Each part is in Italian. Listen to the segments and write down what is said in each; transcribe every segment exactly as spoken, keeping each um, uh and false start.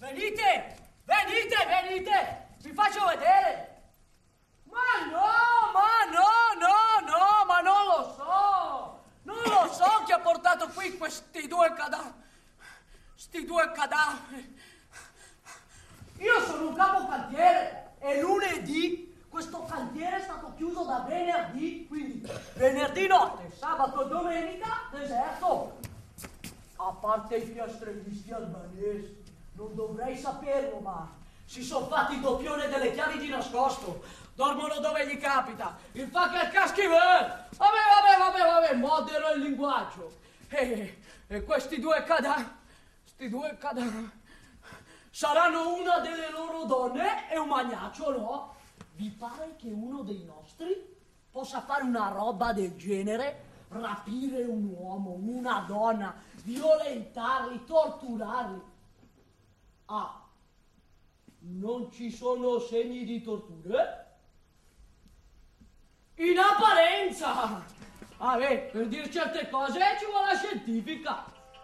Venite, venite, venite, vi faccio vedere. Ma no, ma no, no, no, ma non lo so. Non lo so chi ha portato qui questi due cadaveri. Sti due cadaveri. Io sono un capocantiere e lunedì questo cantiere è stato chiuso da venerdì, quindi venerdì notte, sabato e domenica, deserto. A parte i piastrellisti albanesi, non dovrei saperlo, ma si sono fatti il doppione delle chiavi di nascosto. Dormono dove gli capita. Il fucker caschi ver. Vabbè, vabbè, vabbè, vabbè, modero il linguaggio. E, e questi due cadaveri, questi due cadaveri, saranno una delle loro donne e un magnaccio, no? Vi pare che uno dei nostri possa fare una roba del genere? Rapire un uomo, una donna, violentarli, torturarli? Ah, non ci sono segni di torture? In apparenza! Ah beh, per dire certe cose ci vuole la scientifica.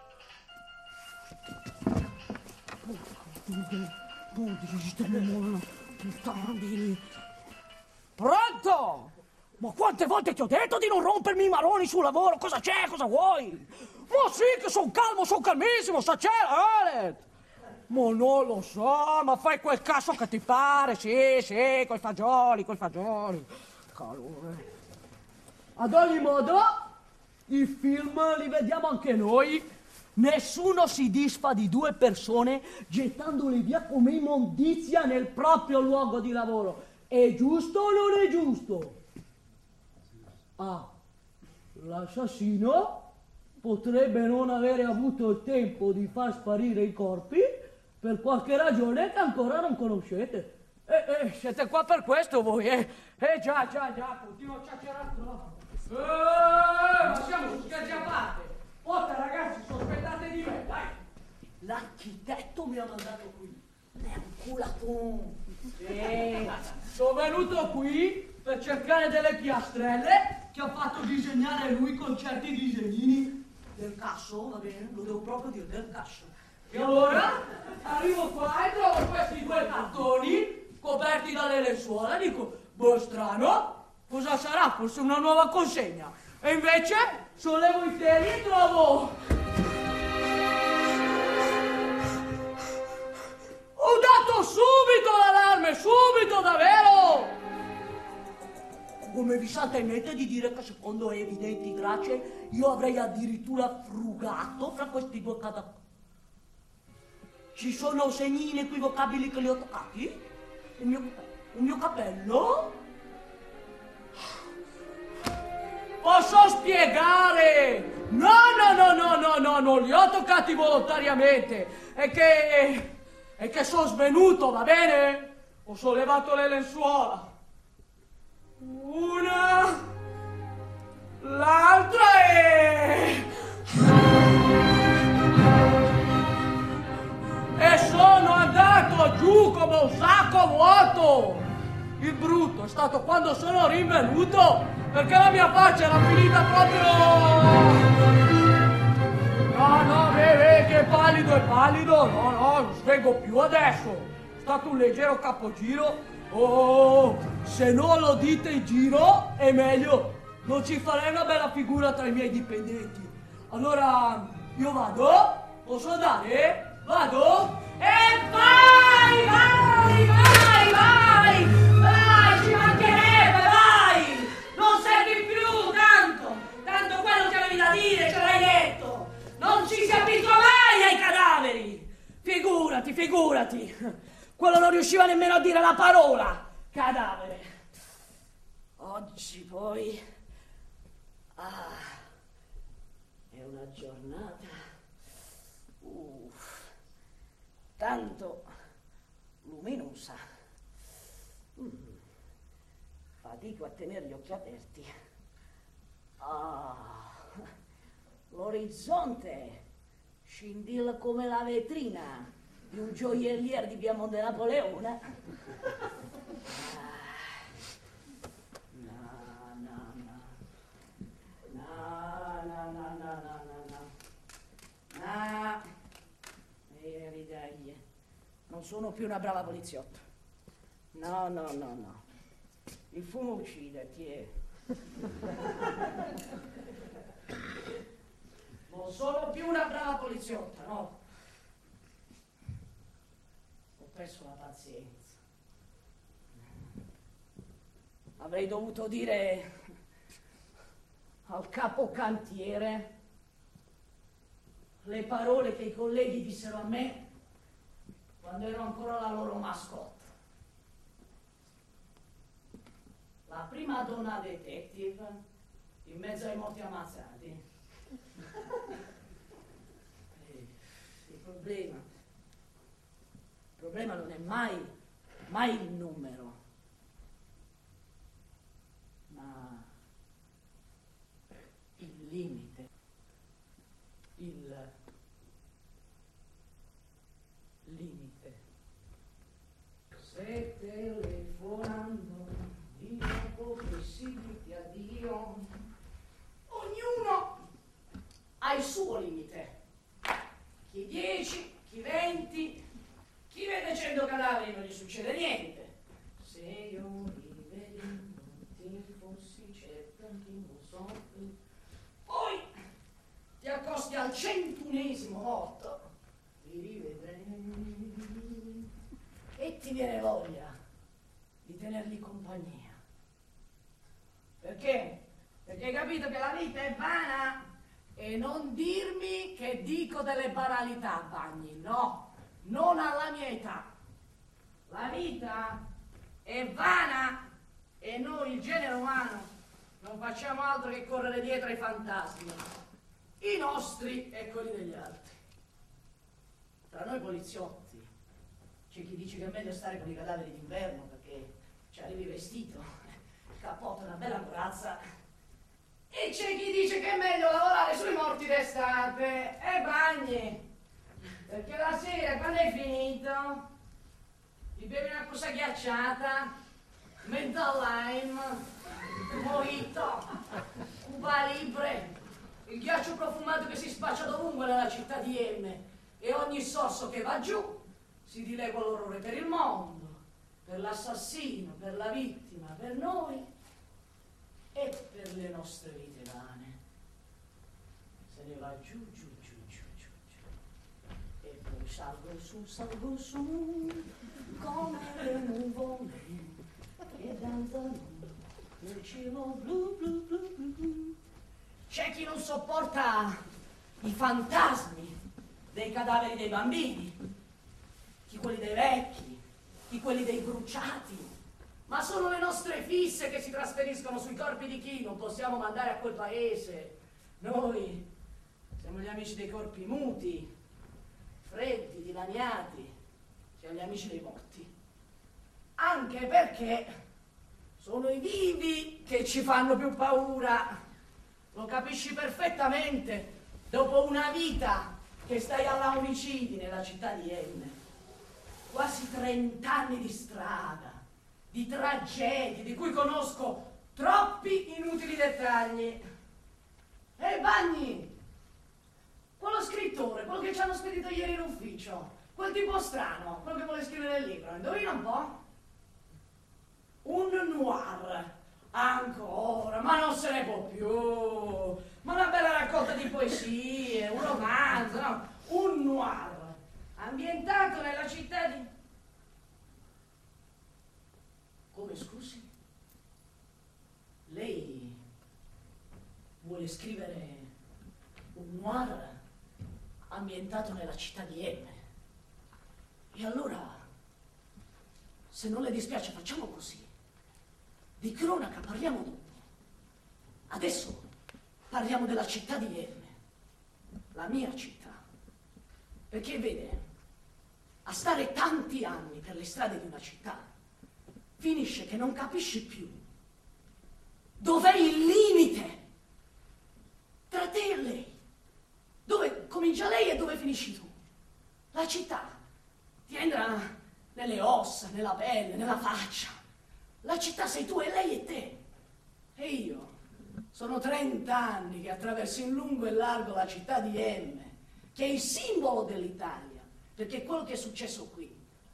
Pronto? Ma quante volte ti ho detto di non rompermi i maroni sul lavoro? Cosa c'è? Cosa vuoi? Ma sì che sono calmo, sono calmissimo, sta c'è, Alet! Ma non lo so, ma fai quel cazzo che ti pare, sì, sì, coi fagioli, coi fagioli. Calore. Ad ogni modo, i film li vediamo anche noi. Nessuno si disfa di due persone gettandoli via come immondizia nel proprio luogo di lavoro. È giusto o non è giusto? Ah, l'assassino potrebbe non avere avuto il tempo di far sparire i corpi per qualche ragione che ancora non conoscete. Eh, eh, siete qua per questo voi, eh? Eh, già, già, già, continuo a chiacchierare troppo. Eh, ma siamo su scherzi a parte. Ora ragazzi, sospettate di me, dai. L'architetto mi ha mandato qui. È un culatone. Sì. Sono venuto qui per cercare delle piastrelle che ha fatto disegnare lui con certi disegnini del casso, va bene? Lo devo proprio dire, del casso. E allora arrivo qua e trovo questi due cartoni coperti dalle lenzuola e dico, boh, strano, cosa sarà? Forse una nuova consegna. E invece sollevo i teli e trovo... Ho dato subito l'allarme, subito, davvero! Come vi salta in mente di dire che secondo evidenti tracce io avrei addirittura frugato fra questi due cadaveri? Ci sono segni inequivocabili che li ho toccati? Il mio, il mio capello? Posso spiegare? No, no, no, no, no, no, non li ho toccati volontariamente. È che... è che sono svenuto, va bene? Ho sollevato le lenzuola. Una... l'altra è... e sono andato giù come un sacco vuoto. Il brutto è stato quando sono rinvenuto, perché la mia faccia era finita proprio... No, no, beh, che pallido è pallido, no, no, non svengo più adesso. È stato un leggero capogiro. Oh, se non lo dite in giro è meglio, non ci farei una bella figura tra i miei dipendenti. Allora, io vado? Posso andare? Vado? E vai, vai, vai, vai, vai, ci mancherebbe, vai! Non servi più, tanto, tanto quello che avevi da dire ce l'hai detto. Non ci si abitua mai ai cadaveri! Figurati, figurati! Quello non riusciva nemmeno a dire la parola! Cadavere! Oggi poi... Ah, è una giornata... Uff, tanto luminosa. Mm. Fatico a tenere gli occhi aperti. Ah... L'orizzonte scintilla come la vetrina di un gioiellier di via Monte Napoleone. No, no, no. No, no, no, no, no, no, no. No. E dai. Non sono più una brava poliziotta. No, no, no, no. Il fumo uccide, chi è? Non sono più una brava poliziotta, no. Ho perso la pazienza. Avrei dovuto dire al capocantiere le parole che i colleghi dissero a me quando ero ancora la loro mascotte. La prima donna detective in mezzo ai morti ammazzati. Il problema, il problema non è mai, mai il numero, ma il limite, il limite. Se telefonando dico che si dica addio, ognuno ha il suo limite. Chi dieci, chi venti, chi vede cento cadaveri non gli succede niente. Se io rivedendo ti fossi certa che non so più. Poi ti accosti al centunesimo morto, ti rivedrei e ti viene voglia di tenergli compagnia. Perché? Perché hai capito che la vita è vana. E non dirmi che dico delle banalità, Bagni, no, non alla mia età. La vita è vana e noi, il genere umano, non facciamo altro che correre dietro ai fantasmi, i nostri e quelli degli altri. Tra noi poliziotti c'è chi dice che è meglio stare con i cadaveri d'inverno perché ci arrivi vestito, il cappotto è una bella corazza. E c'è chi dice che è meglio lavorare sui morti d'estate. E Bagni, perché la sera quando hai finito ti bevi una cosa ghiacciata, mental lime, mojito, Cuba Libre, il ghiaccio profumato che si spaccia dovunque nella città di M, e ogni sorso che va giù si dilegua l'orrore per il mondo, per l'assassino, per la vittima, per noi e per le nostre vite vane. Se ne va giù, giù, giù, giù, giù, giù. E poi salgo su, salgo su, come le nuvole che danzano nel cielo blu, blu, blu, blu, blu. C'è chi non sopporta i fantasmi dei cadaveri dei bambini, chi quelli dei vecchi, chi quelli dei bruciati. Ma sono le nostre fisse che si trasferiscono sui corpi di chi non possiamo mandare a quel paese. Noi siamo gli amici dei corpi muti, freddi, dilaniati, siamo gli amici dei morti. Anche perché sono i vivi che ci fanno più paura. Lo capisci perfettamente dopo una vita che stai alla omicidi nella città di Enne. Quasi trent'anni di strada, di tragedie, di cui conosco troppi inutili dettagli. Ehi Bagni, quello scrittore, quello che ci hanno spedito ieri in ufficio, quel tipo strano, quello che vuole scrivere il libro, indovina un po'? Un noir, ancora, ma non se ne può più, ma una bella raccolta di poesie, un romanzo, no? Un noir, ambientato nella città di... Come, scusi? Lei vuole scrivere un noir ambientato nella città di M? E allora, se non le dispiace, facciamo così. Di cronaca parliamo dopo. Adesso parliamo della città di M, la mia città. Perché vede, a stare tanti anni per le strade di una città, finisce che non capisci più dov'è il limite tra te e lei. Dove comincia lei e dove finisci tu. La città ti entra nelle ossa, nella pelle, nella faccia. La città sei tu e lei è te. E io sono trent'anni che attraverso in lungo e largo la città di M, che è il simbolo dell'Italia, perché quello che è successo qui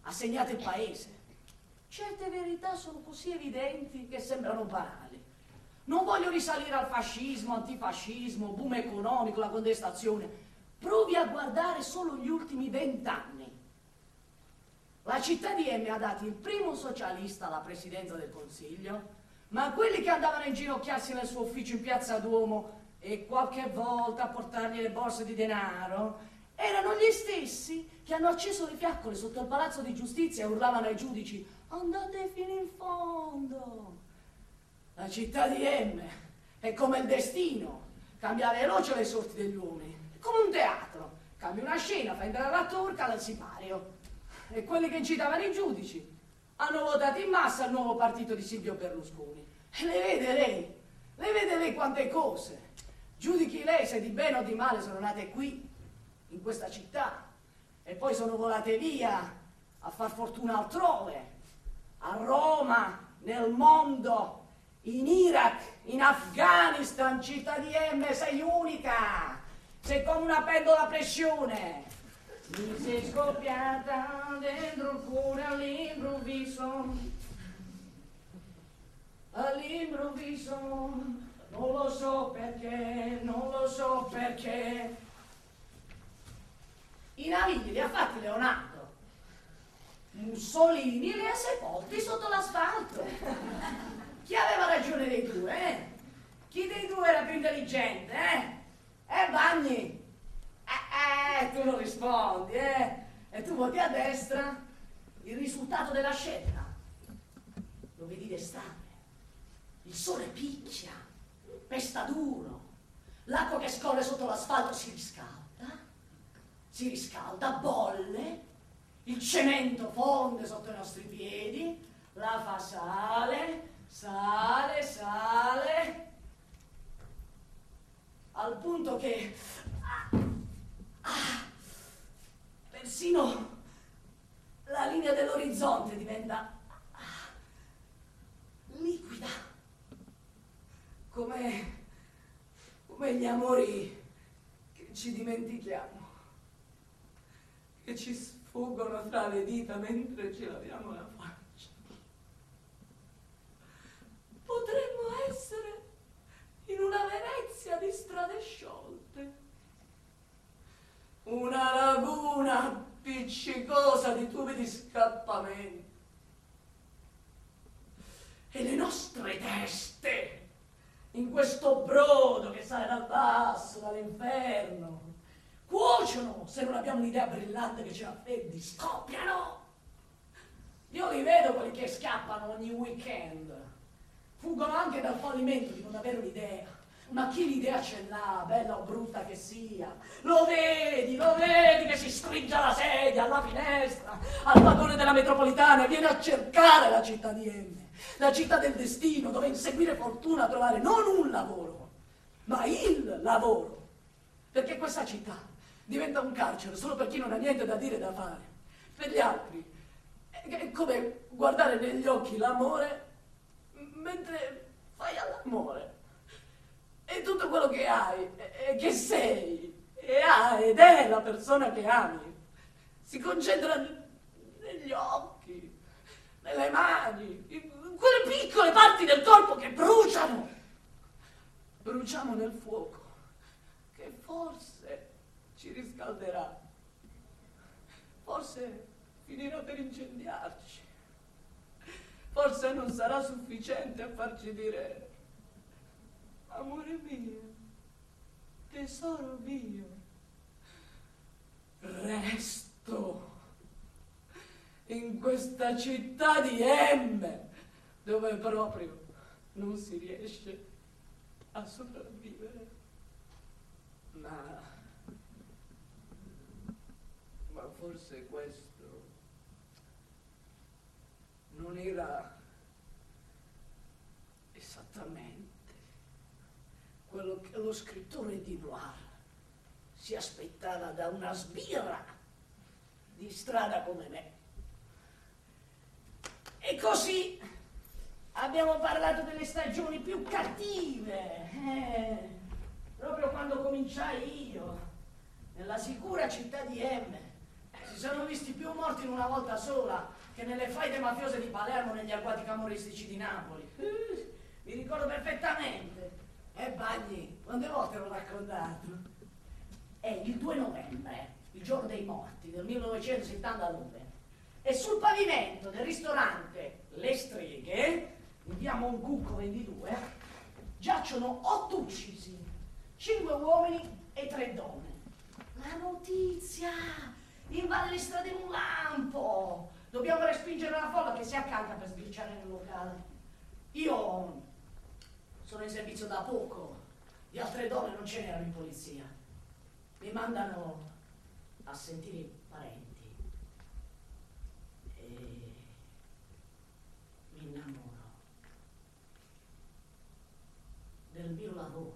ha segnato il paese. Certe verità sono così evidenti che sembrano banali. Non voglio risalire al fascismo, antifascismo, boom economico, la contestazione. Provi a guardare solo gli ultimi vent'anni. La città di Emme ha dato il primo socialista alla presidenza del Consiglio, ma quelli che andavano a inginocchiarsi nel suo ufficio in Piazza Duomo e qualche volta a portargli le borse di denaro erano gli stessi che hanno acceso le fiaccole sotto il Palazzo di Giustizia e urlavano ai giudici: andate fino in fondo. La città di Emme è come il destino, cambia veloce le sorti degli uomini, è come un teatro, cambia una scena, fa entrare l'attore, cala il sipario. E quelli che incitavano i giudici hanno votato in massa il nuovo partito di Silvio Berlusconi. E le vede lei, le vede lei quante cose. Giudichi lei se di bene o di male sono nate qui, in questa città, e poi sono volate via a far fortuna altrove, a Roma, nel mondo, in Iraq, in Afghanistan. Città di Emme, sei unica, sei come una pendola a pressione. Mi sei scoppiata dentro il cuore all'improvviso, all'improvviso, non lo so perché, non lo so perché. I navigli li ha fatti Leonardo, Mussolini li ha sepolti sotto l'asfalto. Chi aveva ragione dei due, eh? Chi dei due era più intelligente, eh? Eh, Bagni? Eh, eh, tu non rispondi, eh? E tu voti a destra. Il risultato della scelta lo vedi d'estate. Il sole picchia, pesta duro, l'acqua che scorre sotto l'asfalto si riscalda, si riscalda, bolle, il cemento fonde sotto i nostri piedi, la fa sale, sale, sale, al punto che ah, persino la linea dell'orizzonte diventa ah, liquida, come, come gli amori che ci dimentichiamo, che ci sfuggono tra le dita mentre ci laviamo la faccia. Potremmo essere in una Venezia di strade sciolte, una laguna appiccicosa di tubi di scappamento, e le nostre teste in questo brodo che sale dal basso, dall'inferno, cuociono se non abbiamo un'idea brillante che ce la freddi, scoppiano. Io li vedo quelli che scappano ogni weekend, fuggono anche dal fallimento di non avere un'idea. Ma chi l'idea ce l'ha, bella o brutta che sia? Lo vedi, lo vedi che si stringe alla sedia, alla finestra, al vagone della metropolitana e viene a cercare la città di Emme, la città del destino, dove inseguire fortuna, trovare non un lavoro, ma il lavoro. Perché questa città diventa un carcere solo per chi non ha niente da dire e da fare. Per gli altri è come guardare negli occhi l'amore mentre fai all'amore. E tutto quello che hai, e che sei, e hai ed è la persona che ami, si concentra negli occhi, nelle mani, in quelle piccole parti del corpo che bruciano. Bruciamo nel fuoco, che forse ci riscalderà, forse finirà per incendiarci, forse non sarà sufficiente a farci dire: amore mio, tesoro mio, resto in questa città di Emme, dove proprio non si riesce a sopravvivere. Ma, ma forse questo non era esattamente quello che lo scrittore di noir si aspettava da una sbirra di strada come me. E così abbiamo parlato delle stagioni più cattive, eh, proprio quando cominciai io, nella sicura città di Emme, Si sono visti più morti in una volta sola che nelle faide mafiose di Palermo, negli agguati camorristici di Napoli. Mi ricordo perfettamente. E Bagni, quante volte l'ho raccontato? È il due novembre, il giorno dei morti del millenovecentosettantanove. E sul pavimento del ristorante Le Streghe, in via Moncucco ventidue, giacciono otto uccisi, cinque uomini e tre donne. La notizia invade le strade in un lampo. Dobbiamo respingere la folla che si accalca per sbirciare nel locale. Io sono in servizio da poco, di altre donne non ce n'erano in polizia. Mi mandano a sentire i parenti e mi innamoro del mio lavoro.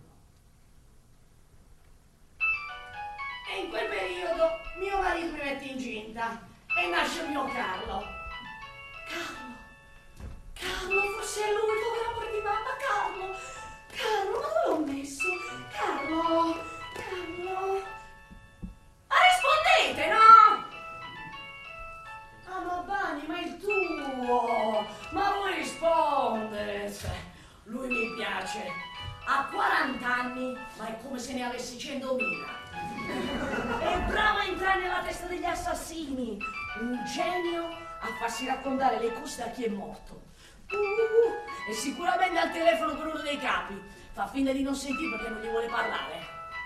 E in quel periodo mio marito mi mette incinta e nasce il mio Carlo. Carlo, Carlo, forse è lui, povero amore di mamma, Carlo. Carlo, ma dove l'ho messo? Carlo, Carlo. Ma rispondete, no? Ah, ma Bani, ma è il tuo. Ma vuoi rispondere? Lui mi piace. Ha quaranta anni, ma è come se ne avessi centomila. È bravo a entrare nella testa degli assassini. Un genio a farsi raccontare le cose a chi è morto. Uh, e sicuramente al telefono con uno dei capi. Fa finta di non sentire perché non gli vuole parlare.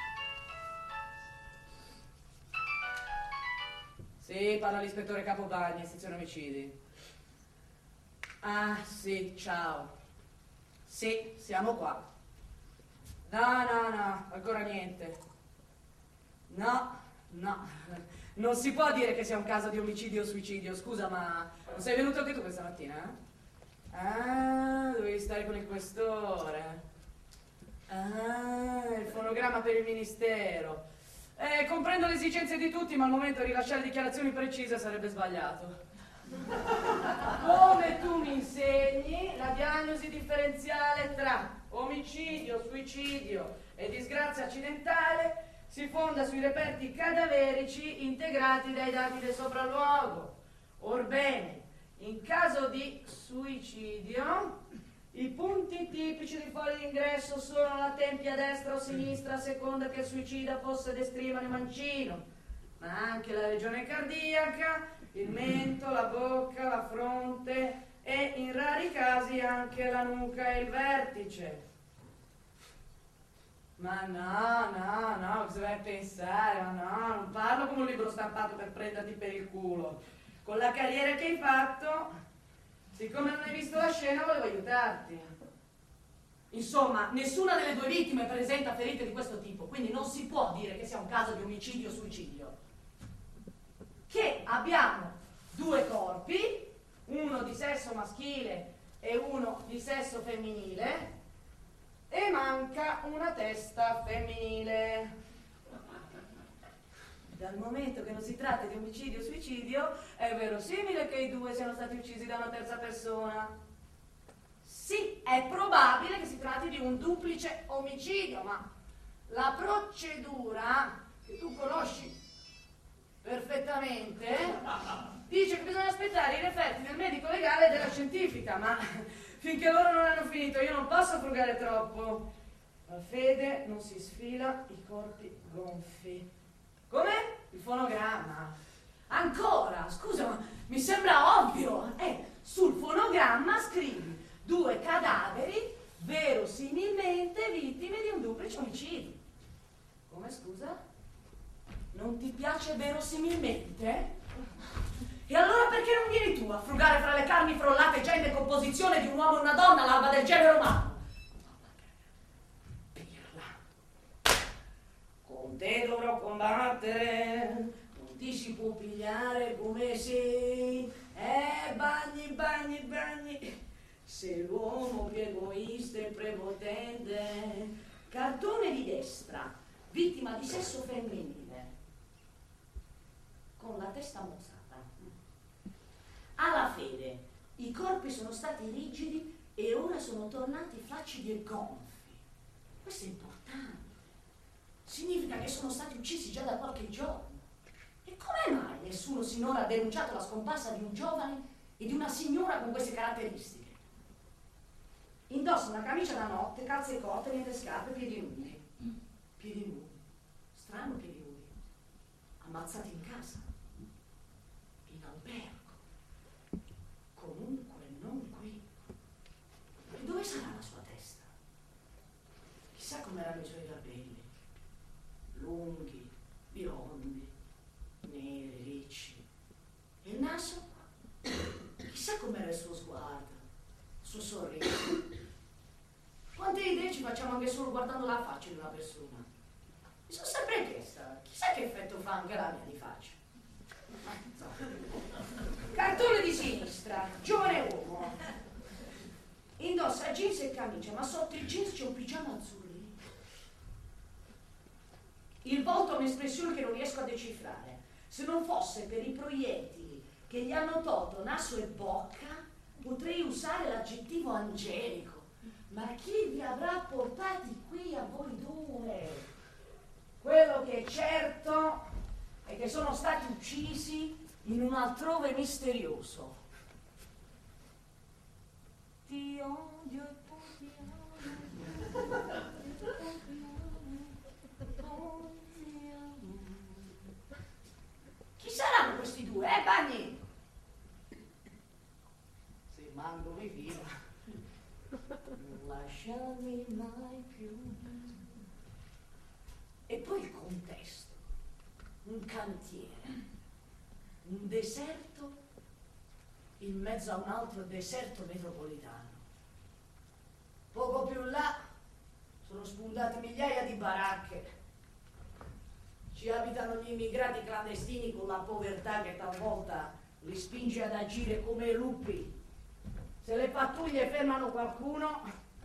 Sì, parla l'ispettore Capobagni, sezione omicidi. Ah, sì, ciao. Sì, siamo qua. No, no, no, ancora niente. No, no, non si può dire che sia un caso di omicidio o suicidio. Scusa, ma non sei venuto anche tu questa mattina, eh? Ah, dovevi stare con il questore. Ah, il fonogramma per il ministero. Eh, comprendo le esigenze di tutti, ma al momento rilasciare dichiarazioni precise sarebbe sbagliato. Come tu mi insegni, la diagnosi differenziale tra omicidio, suicidio e disgrazia accidentale si fonda sui reperti cadaverici integrati dai dati del sopralluogo. Orbene, in caso di suicidio, i punti tipici di foglia d'ingresso sono la tempia destra o sinistra a seconda che il suicida fosse destrimane mancino, ma anche la regione cardiaca, il mento, la bocca, la fronte e in rari casi anche la nuca e il vertice. Ma no, no, no, cosa vai a pensare? Ma no, non parlo come un libro stampato per prenderti per il culo. Con la carriera che hai fatto, siccome non hai visto la scena, volevo aiutarti. Insomma, nessuna delle due vittime presenta ferite di questo tipo, quindi non si può dire che sia un caso di omicidio o suicidio. Che abbiamo due corpi, uno di sesso maschile e uno di sesso femminile, e manca una testa femminile. Dal momento che non si tratta di omicidio o suicidio, è verosimile che i due siano stati uccisi da una terza persona. Sì, è probabile che si tratti di un duplice omicidio, ma la procedura, che tu conosci perfettamente, dice che bisogna aspettare i referti del medico legale e della scientifica, ma finché loro non hanno finito io non posso frugare troppo. La fede non si sfila, i corpi gonfi. Come? Il fonogramma. Ancora, scusa, ma mi sembra ovvio. Eh, sul fonogramma scrivi due cadaveri verosimilmente vittime di un duplice omicidio. Come, scusa? Non ti piace verosimilmente? E allora perché non vieni tu a frugare fra le carni frollate già in decomposizione di un uomo e una donna all'alba del genere umano? Pirla. Con te dovrò combattere, non ti si può pigliare come sei. Eh, bagni, bagni, bagni. Sei l'uomo più egoista e prepotente. Cartone di destra, vittima di sesso femminile, con la testa mozzata. Alla fede, i corpi sono stati rigidi e ora sono tornati flaccidi e gonfi. Questo è importante. Significa che sono stati uccisi già da qualche giorno. E come mai nessuno sinora ha denunciato la scomparsa di un giovane e di una signora con queste caratteristiche? Indossa una camicia da notte, calze corte, niente scarpe, piedi nudi. Piedi nudi. Strano piedi nudi. Ammazzati in casa. In albergo. Comunque non qui. E dove sarà la sua testa? Chissà com'erano i suoi capelli. Lunghi, biondi, neri, ricci. E il naso? Chissà com'era il suo sguardo, il suo sorriso. Quante idee ci facciamo anche solo guardando la faccia di una persona? Mi sono sempre chiesta, chissà che effetto fa anche la mia di faccia. Cartone di sinistra, giovane uomo. Indossa jeans e camicia, ma sotto il jeans c'è un pigiama azzurro. Il volto ha un'espressione che non riesco a decifrare. Se non fosse per i proiettili che gli hanno tolto naso e bocca, potrei usare l'aggettivo angelico. Ma chi vi avrà portati qui a voi due? Quello che è certo è che sono stati uccisi in un altrove misterioso. Ti odio e poi ti amo. Chi saranno questi due, eh, Bagni? Se manco mi fila. Non lasciarmi mai più. E poi il contesto, un cantiere, un deserto in mezzo a un altro deserto metropolitano. Poco più là sono spuntate migliaia di baracche. Ci abitano gli immigrati clandestini con la povertà che talvolta li spinge ad agire come lupi. Se le pattuglie fermano qualcuno,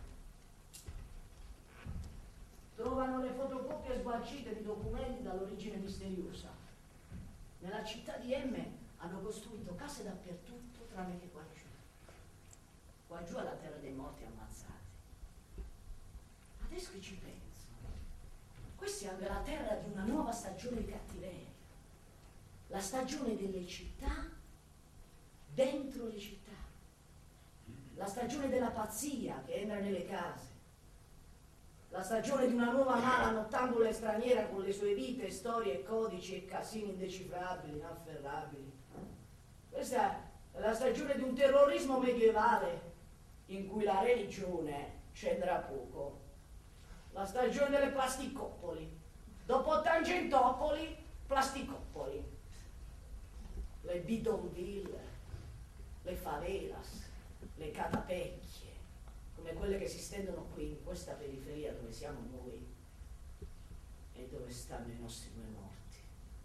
trovano le fotocopie sgualcite di documenti dall'origine misteriosa. Nella città di Emme hanno costruito case dappertutto, tranne che qua giù. Qua giù è la terra dei morti ammazzati. Adesso che ci penso, questa è anche la terra di una nuova stagione di cattiveria. La stagione delle città dentro le città. La stagione della pazzia che entra nelle case. La stagione di una nuova mala nottambula straniera con le sue vite, storie, codici e casini indecifrabili, inafferrabili. Questa è la stagione di un terrorismo medievale in cui la religione c'entra poco. La stagione delle plasticoppoli. Dopo Tangentopoli, plasticoppoli. Le bidonville, le favelas, le catapecchie, come quelle che si stendono qui in questa periferia dove siamo noi e dove stanno i nostri due morti.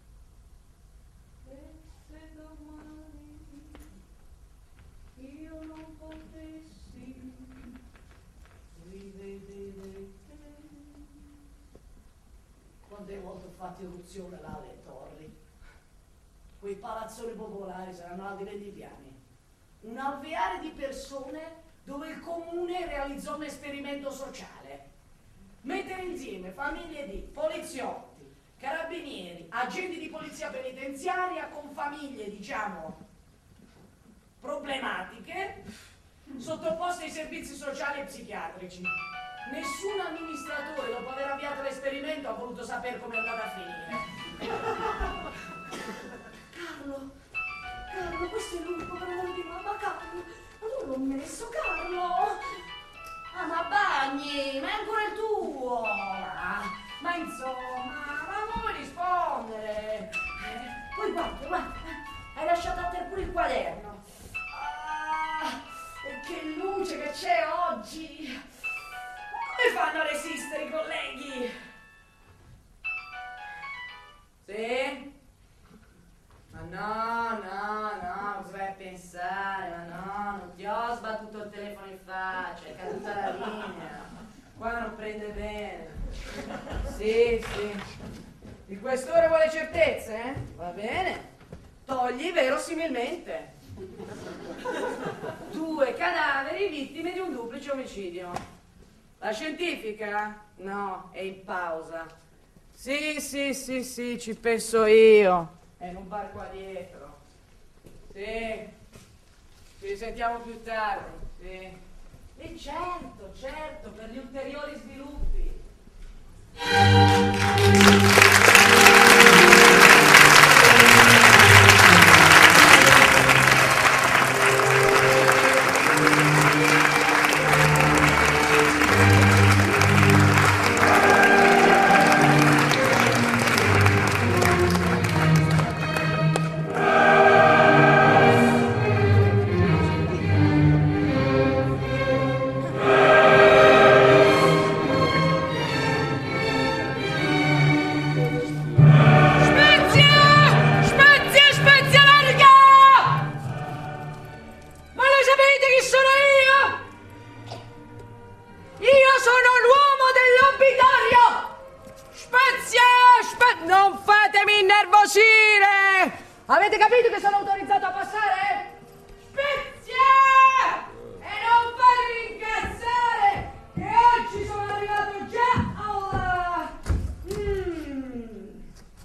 E se domani io non potessi rivedere te. Quante volte ho fatto irruzione là alle torri? Quei palazzoni popolari saranno alti venti piani. Un alveare di persone dove il comune realizzò un esperimento sociale. Mettere insieme famiglie di poliziotti, carabinieri, agenti di polizia penitenziaria con famiglie, diciamo, problematiche, sottoposte ai servizi sociali e psichiatrici. Nessun amministratore, dopo aver avviato l'esperimento, ha voluto sapere come è andata a finire. Carlo, Carlo, questo è lui, povero di mamma, Carlo. Ma dove l'ho messo, Carlo? Ah, ma Bagni, ma è ancora il tuo. Ah, ma insomma, ma non vuoi rispondere? Eh, poi guarda, guarda, hai lasciato a te pure il quaderno. Ah, e che luce che c'è oggi. Come fanno a resistere i colleghi? Sì? Ma no, no, no, cosa vai a pensare? Ma no, non ti ho sbattuto il telefono in faccia, è caduta la linea. Qua non prende bene. Sì, sì. Il questore vuole certezze, eh? Va bene. Togli verosimilmente. Due cadaveri vittime di un duplice omicidio. La scientifica? No, è in pausa. Sì, sì, sì, sì, ci penso io. È in un bar qua dietro. Sì, ci sentiamo più tardi, sì. E certo, certo, per gli ulteriori sviluppi. Avete capito che sono autorizzato a passare? Spezia! E non fatevi incazzare! Che oggi sono arrivato già alla... Mm.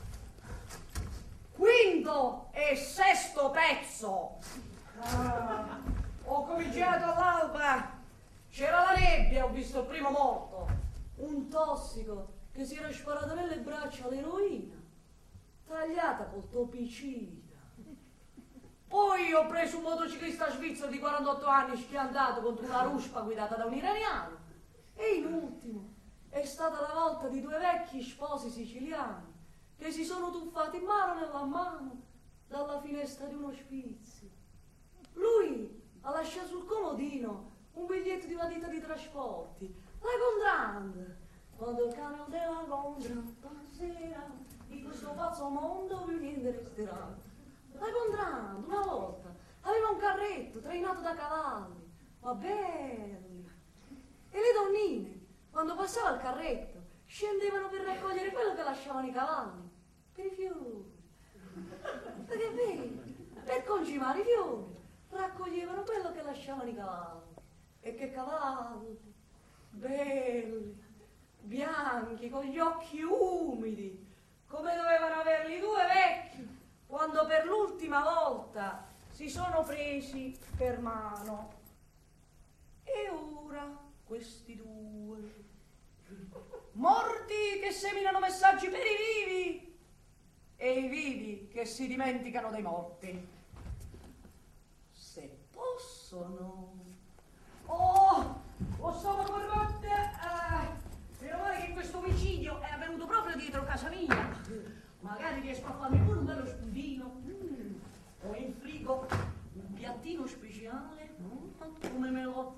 Quinto e sesto pezzo. Ah, ho cominciato all'alba. C'era la nebbia, ho visto il primo morto. Un tossico che si era sparato nelle braccia all'eroina. Tagliata col topicida. Poi ho preso un motociclista svizzero di quarantotto anni schiantato contro una ruspa guidata da un iraniano. E in ultimo è stata la volta di due vecchi sposi siciliani che si sono tuffati mano nella mano dalla finestra di un ospizio. Lui ha lasciato sul comodino un biglietto di una ditta di trasporti, la Gondrand. Quando il camion della Gondrand passerà di questo pazzo mondo più niente resterà. La Gondrand una volta aveva un carretto trainato da cavalli, ma belli. E le donnine, quando passava il carretto, scendevano per raccogliere quello che lasciavano i cavalli, per i fiori. Perché vedi, per concimare i fiori, raccoglievano quello che lasciavano i cavalli. E che cavalli, belli, bianchi, con gli occhi umidi, come dovevano averli due vecchi quando per l'ultima volta si sono presi per mano. E ora questi due morti che seminano messaggi per i vivi e i vivi che si dimenticano dei morti. Se possono... Oh, ho stato corrotte! Eh, meno male che questo omicidio è avvenuto proprio dietro casa mia. Magari riesco a farmi pure un bello spuntino. Mm. Ho in frigo un piattino speciale. Mm. Come me lo...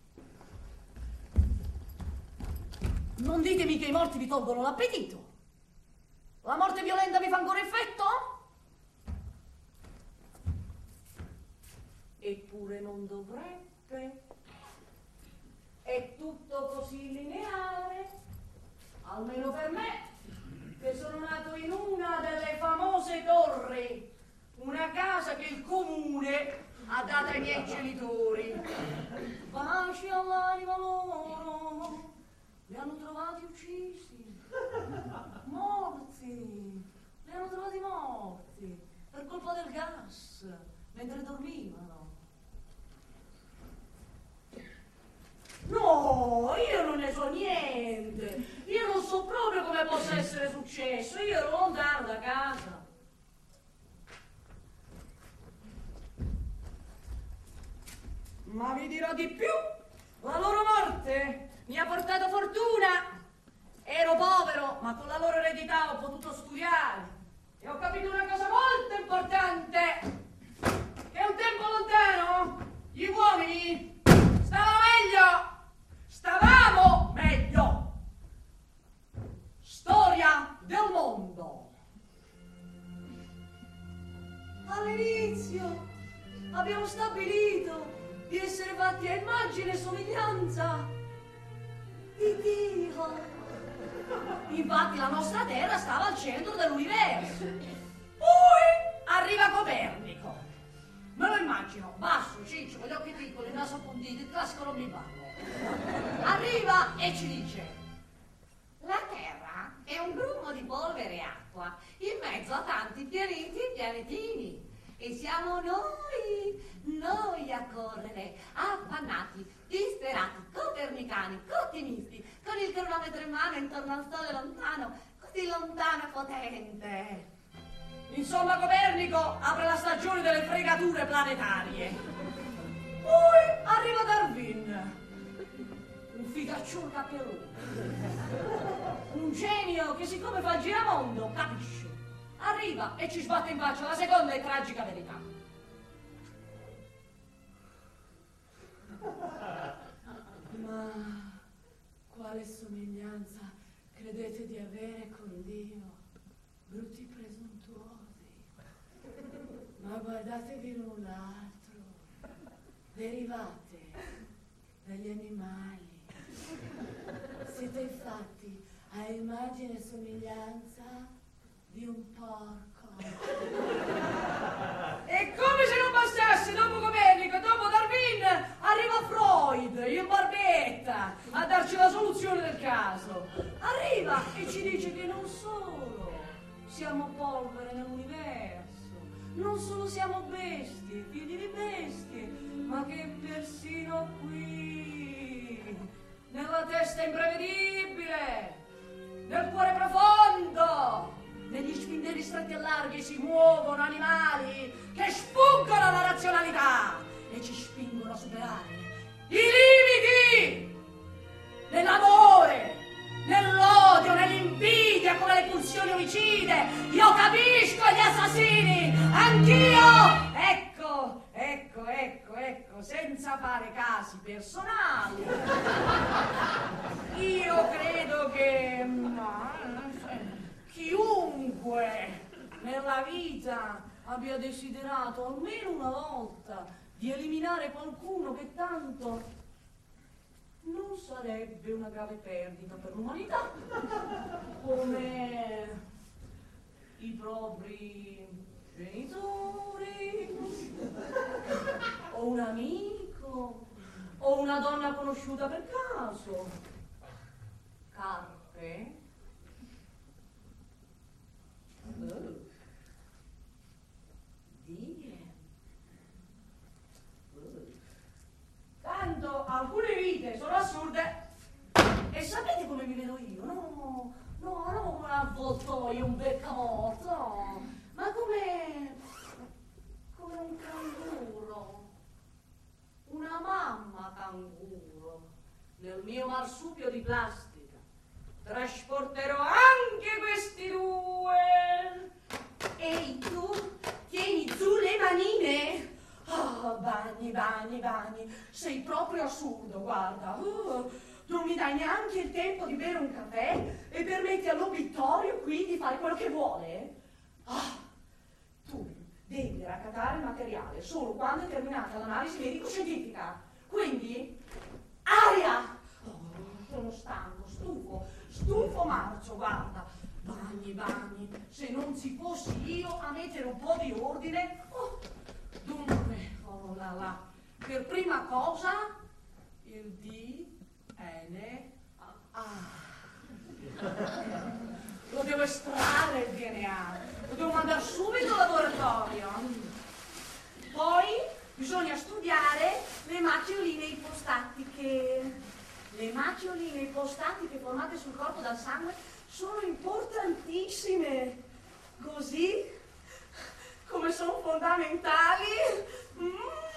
Non ditemi che i morti vi tolgono l'appetito. La morte violenta vi fa ancora effetto? Eppure non dovrebbe. È tutto così lineare, almeno per me, che sono nato in una delle famose torri, una casa che il comune ha dato ai miei genitori. Pace all'anima loro, li hanno trovati uccisi, morti, li hanno trovati morti per colpa del gas, mentre dormivano. No, io non ne so niente, io non so proprio come possa essere successo, io ero lontano da casa. Ma vi dirò di più, la loro morte mi ha portato fortuna. Ero povero, ma con la loro eredità ho potuto studiare e ho capito una cosa molto importante, che un tempo lontano gli uomini stavano meglio. Stavamo meglio. Storia del mondo. All'inizio abbiamo stabilito di essere fatti a immagine e somiglianza di Dio. Infatti la nostra Terra stava al centro dell'universo. Poi arriva Copernico. Me lo immagino, basso, ciccio, con gli occhi piccoli, il naso appuntito, il classico rompipalle. Arriva e ci dice: la Terra è un grumo di polvere e acqua acqua, in mezzo a tanti pianeti e pianetini. E siamo noi, noi a correre, affannati, disperati, copernicani, ottimisti, con il cronometro in mano intorno al sole lontano, così lontano e potente. Insomma, Copernico apre la stagione delle fregature planetarie. Poi arriva Darwin, un figaccione capelluto, un genio che siccome fa il giramondo capisce. Arriva e ci sbatte in faccia la seconda e tragica verità. Ma quale somiglianza credete di avere con Dio, brutti presuntuosi? Ma guardatevi l'un l'altro, derivate dagli animali. Siete infatti a immagine e somiglianza di un porco. E come se non bastasse, dopo Copernico, dopo Darwin, arriva Freud, il barbetta, a darci la soluzione del caso. Arriva e ci dice che non solo siamo polvere nell'universo, non solo siamo bestie, figli di bestie, ma che persino qui, nella testa imprevedibile, nel cuore profondo, negli sfinderi stretti e larghi si muovono animali che sfuggono alla razionalità e ci spingono a superare i limiti nell'amore, nell'odio, nell'invidia, come le pulsioni omicide. Io capisco gli assassini, anch'io! Ecco, ecco, ecco, ecco, senza fare casi personali. Io credo che... chiunque nella vita abbia desiderato almeno una volta di eliminare qualcuno che tanto non sarebbe una grave perdita per l'umanità, come i propri genitori, o un amico, o una donna conosciuta per caso. Carpe? Oh. Dire. Oh. Tanto alcune vite sono assurde e sapete come mi vedo io? No, no, non come un avvoltoio, un beccamorto, ma come, come un canguro, una mamma canguro, nel mio marsupio di plastica. Trasporterò anche questi due. Ehi tu, tieni giù le manine. Oh, Bagni, Bagni, Bagni, sei proprio assurdo, guarda. Oh, non mi dai neanche il tempo di bere un caffè e permetti all'obitorio qui di fare quello che vuole? Ah, tu devi raccattare il materiale solo quando è terminata l'analisi medico-scientifica. Quindi, aria! Oh, sono stanco, stufo, stufo marcio, guarda. Bagni, Bagni, se non ci fossi io a mettere un po' di ordine. Oh, dunque, oh là là, per prima cosa il D N A. Lo devo estrarre il D N A, lo devo mandare subito al laboratorio. Poi bisogna studiare le macchioline ipostatiche. Le macchioline ipostatiche formate sul corpo dal sangue sono importantissime, così come sono fondamentali mm.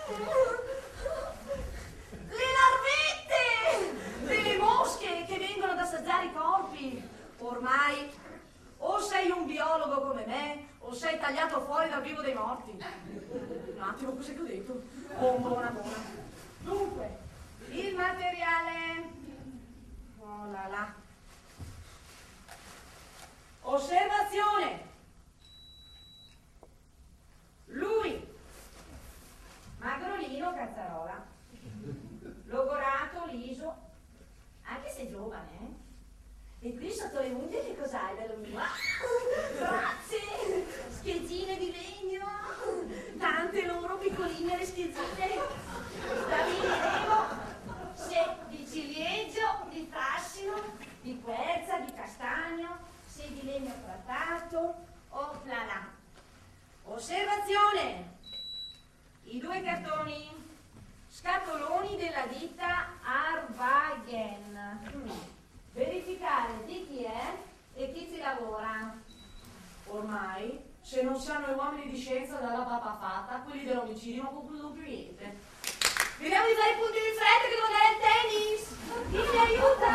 le larvette delle mosche che vengono ad assaggiare i corpi. Ormai o sei un biologo come me o sei tagliato fuori dal vivo dei morti. Un attimo, cos'è che ho detto? Oh, buona, buona. Dunque, il materiale, oh là là. Osservazione. Lui, magrolino, cazzarola, logorato, liso, anche se giovane, eh? E qui sotto le unghie che cos'hai, bello mio? Grazie! Schiettine di legno, tante loro piccoline le schiettine. Stabiliremo se di ciliegio, di frassino, di quercia, di castagno, se di legno trattato, Scatoloni della ditta Arvagen. Mm. Verificare di chi è e chi ci lavora. Ormai, se non siamo gli uomini di scienza dalla papafata, quelli dell'omicidio non concludono più niente. Vediamo di fare i punti di fretta che devo andare al tennis! Chi mi aiuta?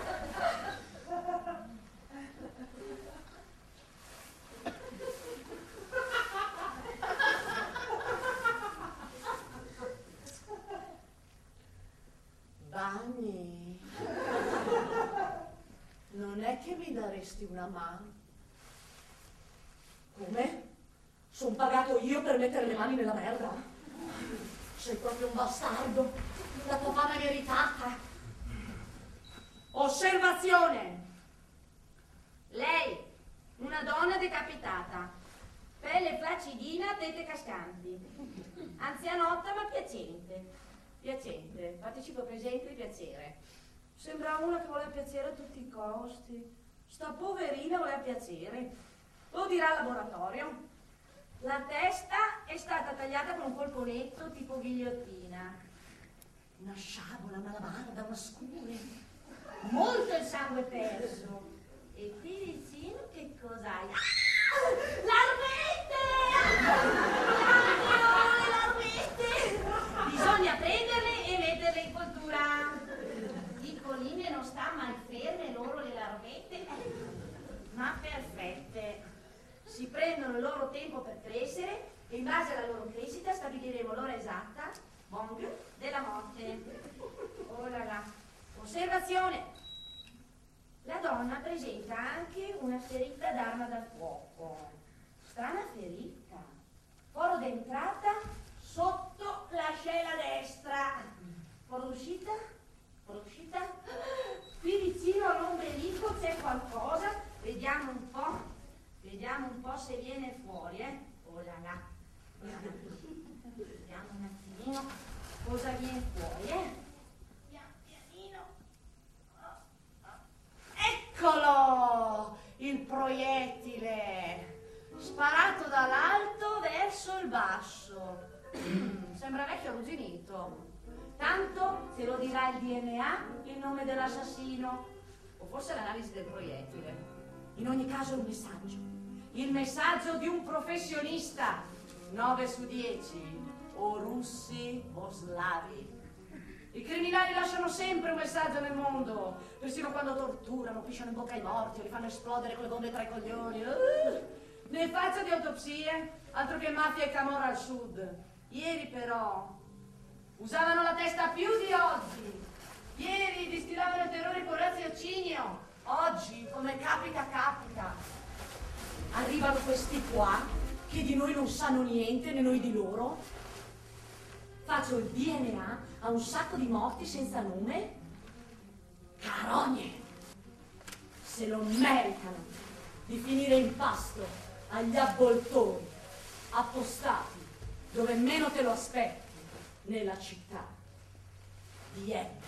Bagni, non è che mi daresti una mano? Come? Sono pagato io per mettere le mani nella merda? Sei proprio un bastardo, la tua fama è meritata. Osservazione! Lei, una donna decapitata, pelle flaccidina, tette cascanti, anzianotta ma piacente. Piacente, partecipo presente e piacere. Sembra una che vuole piacere a tutti i costi. Sta poverina vuole piacere. Lo dirà al laboratorio. La testa è stata tagliata con un colpo netto tipo ghigliottina. Una sciabola, una lavarda, una scure. Molto il sangue perso. E qui vicino che cos'hai? Larvette! Le larvette! Bisogna prenderle e metterle in coltura. Di colline non sta mai ferme loro le larvette, ma perfette. Si prendono il loro tempo per crescere e in base alla loro crescita stabiliremo l'ora esatta, bong, della morte. Oh là là. Osservazione. La donna presenta anche una ferita d'arma da fuoco. Strana ferita. Foro d'entrata sotto l'ascella destra. Foro d'uscita? Foro d'uscita? Qui vicino all'ombelico c'è qualcosa. Vediamo un po'. Vediamo un po' se viene fuori, eh. Oh là là. Vediamo un attimino cosa viene fuori, eh. Pian pianino. Oh, oh. Eccolo! Il proiettile! Sparato dall'alto verso il basso. Mm, sembra vecchio arrugginito. Tanto se lo dirà il D N A il nome dell'assassino. O forse l'analisi del proiettile. In ogni caso è un messaggio. Il messaggio di un professionista. nove su dieci. O russi o slavi. I criminali lasciano sempre un messaggio nel mondo. Persino quando torturano, pisciano in bocca ai morti o li fanno esplodere con le bombe tra i coglioni. Uh, ne faccia di autopsie, altro che mafia e camorra al sud. Ieri però usavano la testa più di oggi. Ieri distillavano il terrore con raziocinio. Oggi, come capita, capita. Arrivano questi qua, che di noi non sanno niente, né noi di loro. Faccio il D N A a un sacco di morti senza nome. Carogne! Se lo meritano di finire in pasto agli avvoltoi, appostati dove meno te lo aspetti, nella città di Ende.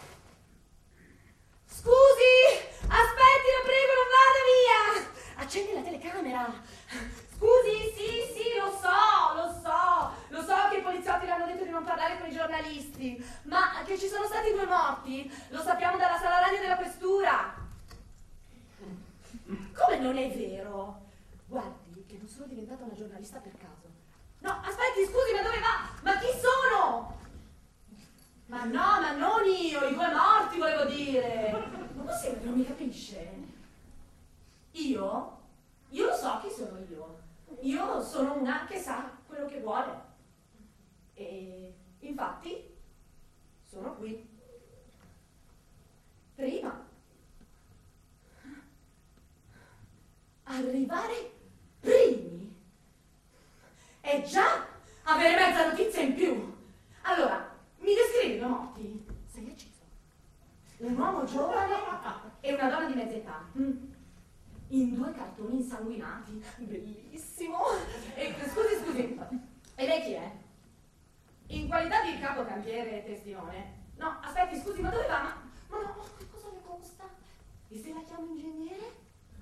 Scusi! Aspetti, la prego, non vada via! Accendi la telecamera! Scusi, sì, sì, lo so, lo so! Lo so che i poliziotti le hanno detto di non parlare con i giornalisti, ma che ci sono stati due morti lo sappiamo dalla sala radio della questura! Come non è vero? Guardi che non sono diventata una giornalista per caso. No, aspetti, scusi, ma dove va? Ma chi sono? Ma no, ma non io, i due morti volevo dire. Ma possibile che non mi capisce? Io? Io lo so chi sono io. Io sono una che sa quello che vuole. E infatti sono qui. Prima. Arrivare primi è già avere mezza notizia in più. Allora, mi descrivi due morti? Sei acceso. Un uomo giovane e una donna di mezza età. Mm. In due cartoni insanguinati. Bellissimo. E scusi, scusi. E lei chi è? In qualità di capocantiere testimone? No, aspetti, scusi, ma dove va? Ma, ma no, che cosa le costa? E se la chiamo ingegnere?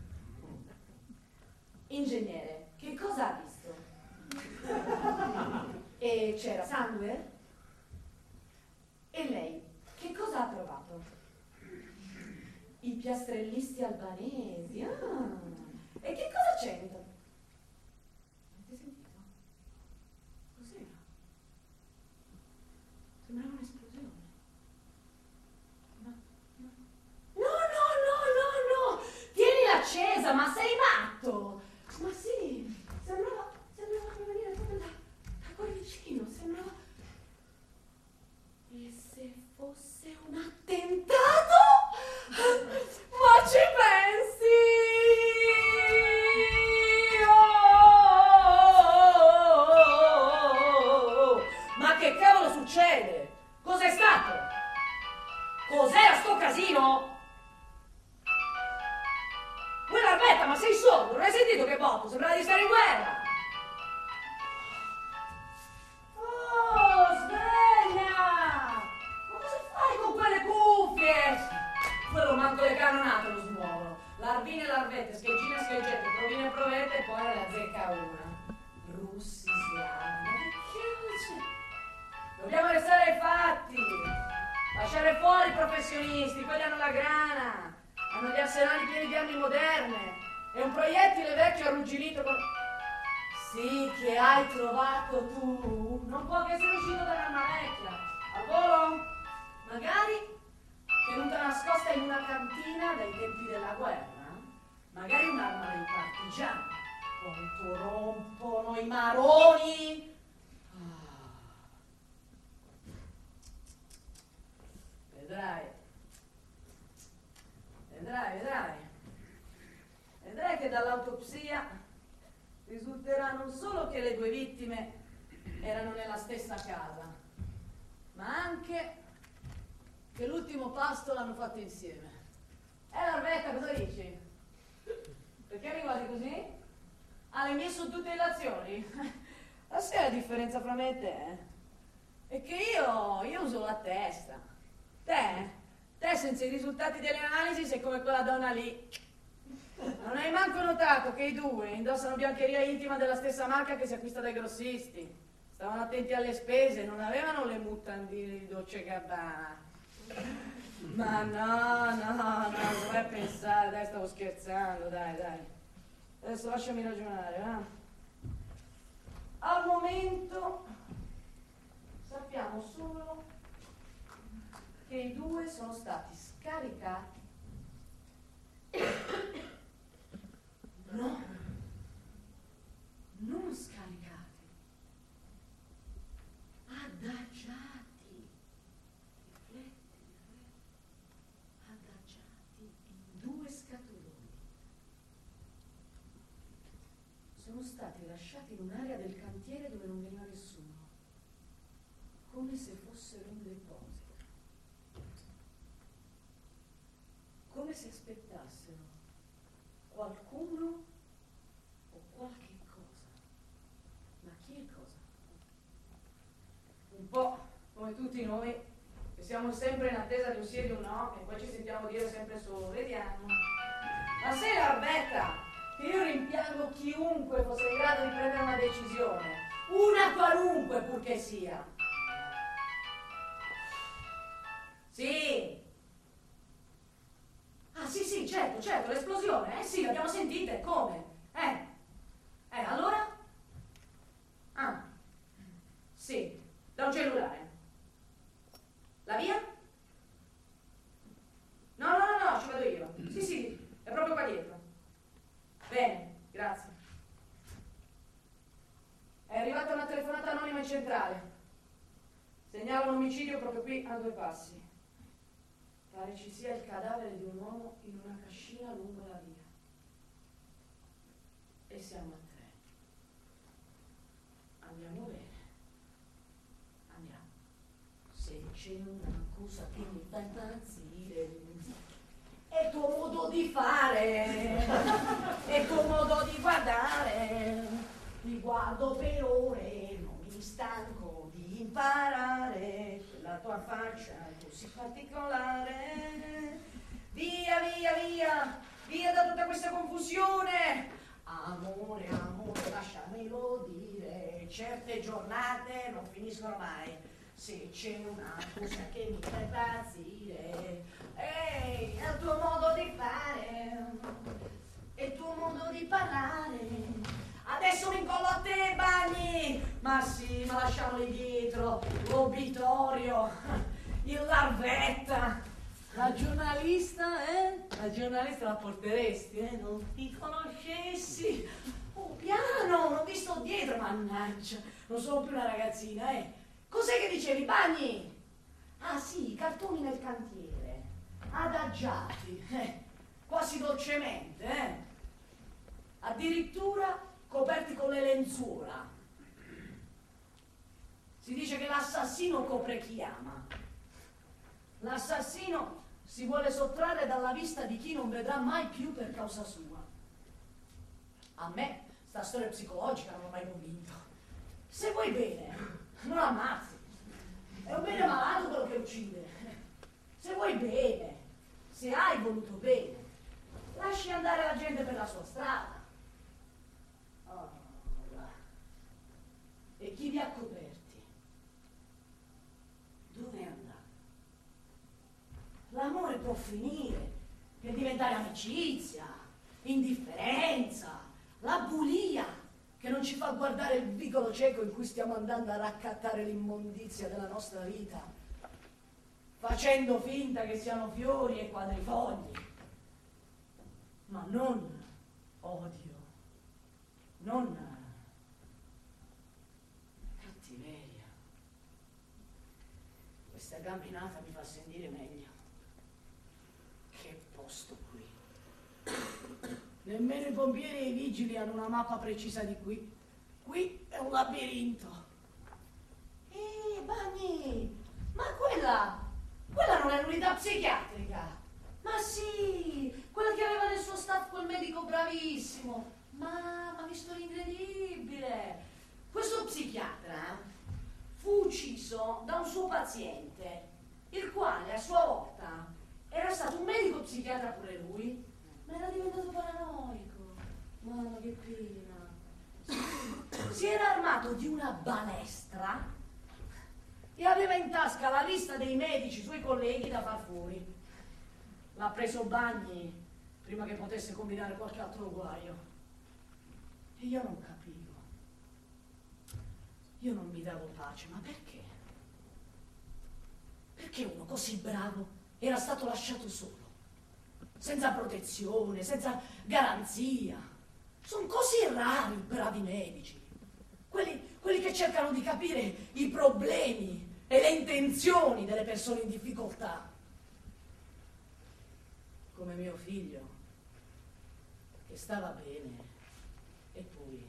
Ingegnere, che cosa ha visto? E c'era sangue? piastrellisti albanesi. Ah. E che cosa c'entra? Avete sentito? Cos'era? Sembrava un'esplosione. Ma, ma... No, no, no, no, no! Tienila accesa, ma sei matto! Ma sì, sembrava, sembrava provenire proprio da, da qua vicino, sembrava... E se fosse un attentato? Ma ci pensi? Oh! Ma che cavolo succede? Cos'è stato? Cos'era sto casino? Uè, Arbetta, ma sei sordo? Non hai sentito che botto? Sembrava di stare in guerra! Oh, sveglia! Ma cosa fai con quelle cuffie? Quello manco le cannonate lo smuovono. Larvine e larvette, scheggine e scheggette, provine e provette, e poi ne la zecca una. Russi, slavi, ma che cavolo c'è? Dobbiamo restare ai fatti. Lasciare fuori i professionisti, quelli hanno la grana. Hanno gli arsenali pieni di armi moderne. E un proiettile vecchio arrugginito con... Sì, che hai trovato tu. Non può che essere uscito dall'arma vecchia. A volo? Magari tenuta nascosta in una cantina dai tempi della guerra. Magari un'arma dei partigiani. Quanto rompono i maroni! Ah. Vedrai. Vedrai, vedrai. Vedrai che dall'autopsia risulterà non solo che le due vittime erano nella stessa casa, ma anche che l'ultimo pasto l'hanno fatto insieme. Eh, Larvetta, cosa dici? Perché mi guardi così? Ah, le mie sono tutte illazioni? La sai la differenza fra me e te? È che io, io uso la testa. Te, te senza i risultati delle analisi sei come quella donna lì. Non hai manco notato che i due indossano biancheria intima della stessa marca che si acquista dai grossisti. Stavano attenti alle spese, non avevano le mutandine di Dolce e Gabbana. Ma no, no, no, non vai a pensare, dai, stavo scherzando, dai, dai. Adesso lasciami ragionare, eh. Al momento sappiamo solo che i due sono stati scaricati. No, non scaricati, adagiati, rifletti, adagiati in due scatoloni. Sono stati lasciati in un'area del cantiere dove non veniva nessuno, come se fossero un deposito, come se aspettassero qualcuno o qualche cosa. Ma chi è cosa? Un po' come tutti noi, che siamo sempre in attesa di un sì e di un no, e poi ci sentiamo dire sempre solo vediamo. Ma sei Larvetta, che io rimpiango chiunque fosse in grado di prendere una decisione, una qualunque purché sia. Sì. Ah, sì, sì, certo, certo, l'esplosione, eh sì, l'abbiamo sentita, come? Eh, eh, allora? Ah, sì, da un cellulare. La via? No, no, no, no, ci vado io. Sì, sì, è proprio qua dietro. Bene, grazie. È arrivata una telefonata anonima in centrale. Segnala un omicidio proprio qui a due passi. Pare ci sia il cadavere di un uomo in una cascina lungo la via. E siamo a tre. Andiamo bene. Andiamo. Se c'è una cosa che mi fa impazzire, è il tuo modo di fare, è il tuo modo di guardare. Ti guardo per ore, non mi stanco di imparare. La tua faccia è così particolare. Via, via, via, via da tutta questa confusione. Amore, amore, lasciamelo dire, certe giornate non finiscono mai. se c'è una cosa che mi fa impazzire, ehi, è il tuo modo di fare, è il tuo modo di parlare. Adesso mi incollo a te, Bagni! Ma sì, ma lasciamoli dietro, l'obitorio, il larvetta, la giornalista, eh? La giornalista la porteresti, eh? Non ti conoscessi. Oh, piano, non vi sto dietro, mannaggia. Non sono più una ragazzina, eh? Cos'è che dicevi, Bagni? Ah sì, i cartoni nel cantiere, adagiati, eh? Quasi dolcemente, eh? Addirittura coperti con le lenzuola. Si dice che l'assassino copre chi ama. L'assassino si vuole sottrarre dalla vista di chi non vedrà mai più per causa sua. A me sta storia psicologica non l'ho mai convinto. Se vuoi bene, non ammazzi. È un bene malato quello che uccide. Se vuoi bene, se hai voluto bene, lasci andare la gente per la sua strada. Oh, e chi vi ha coperti? Dove è andato? L'amore può finire per diventare amicizia, indifferenza, la bulia che non ci fa guardare il vicolo cieco in cui stiamo andando a raccattare l'immondizia della nostra vita, facendo finta che siano fiori e quadrifogli, ma non odio. Non cattiveria. Questa camminata mi fa sentire meglio. Che posto qui. Nemmeno i pompieri e i vigili hanno una mappa precisa di qui. Qui è un labirinto. Ehi, Bagni, ma quella, quella non è l'unità psichiatrica. Ma sì, quella che aveva nel suo staff quel medico bravissimo. Mamma, mi storia incredibile! Questo psichiatra fu ucciso da un suo paziente, il quale a sua volta era stato un medico psichiatra pure lui, ma era diventato paranoico. Mamma, che pena! Si era armato di una balestra e aveva in tasca la lista dei medici, suoi colleghi, da far fuori. L'ha preso Bagni prima che potesse combinare qualche altro guaio. E io non capivo, io non mi davo pace, ma perché? Perché uno così bravo era stato lasciato solo, senza protezione, senza garanzia? Sono così rari i bravi medici, quelli, quelli che cercano di capire i problemi e le intenzioni delle persone in difficoltà. Come mio figlio, che stava bene. E poi,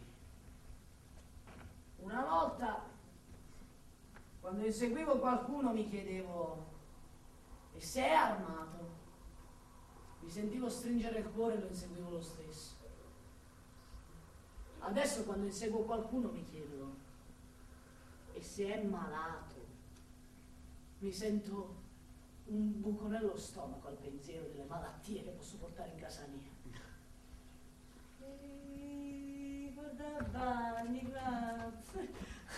una volta, quando inseguivo qualcuno mi chiedevo, e se è armato? Mi sentivo stringere il cuore e lo inseguivo lo stesso. Adesso quando inseguo qualcuno mi chiedo, e se è malato? Mi sento un buco nello stomaco al pensiero delle malattie che posso portare in casa mia. Bagni, grazie.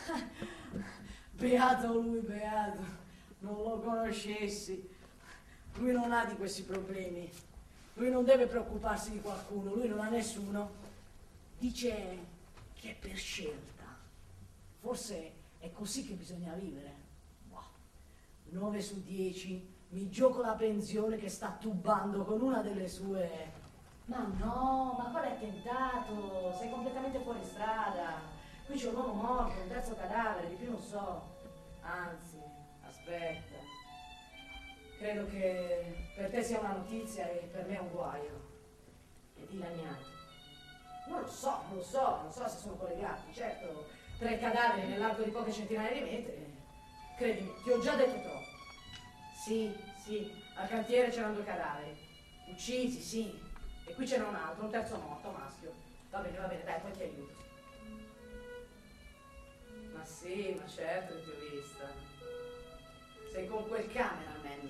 Beato lui, beato, non lo conoscessi. Lui non ha di questi problemi, lui non deve preoccuparsi di qualcuno, lui non ha nessuno. Dice che è per scelta. Forse è così che bisogna vivere. Wow. nove su dieci mi gioco la pensione che sta tubando con una delle sue. Ma no, ma quale attentato? Sei completamente fuori strada. Qui c'è un uomo morto, un terzo cadavere, di più non so. Anzi, aspetta. Credo che per te sia una notizia e per me è un guaio. È dilaniato. Non lo so, non lo so, non so se sono collegati. Certo, tre cadaveri nell'arco di poche centinaia di metri. Credimi, ti ho già detto troppo. Sì, sì, al cantiere c'erano due cadaveri. Uccisi, sì. E qui c'era un altro, un terzo morto, maschio. Va bene, va bene, dai, poi ti aiuto. Ma sì, ma certo che ti ho vista. Sei con quel cameraman.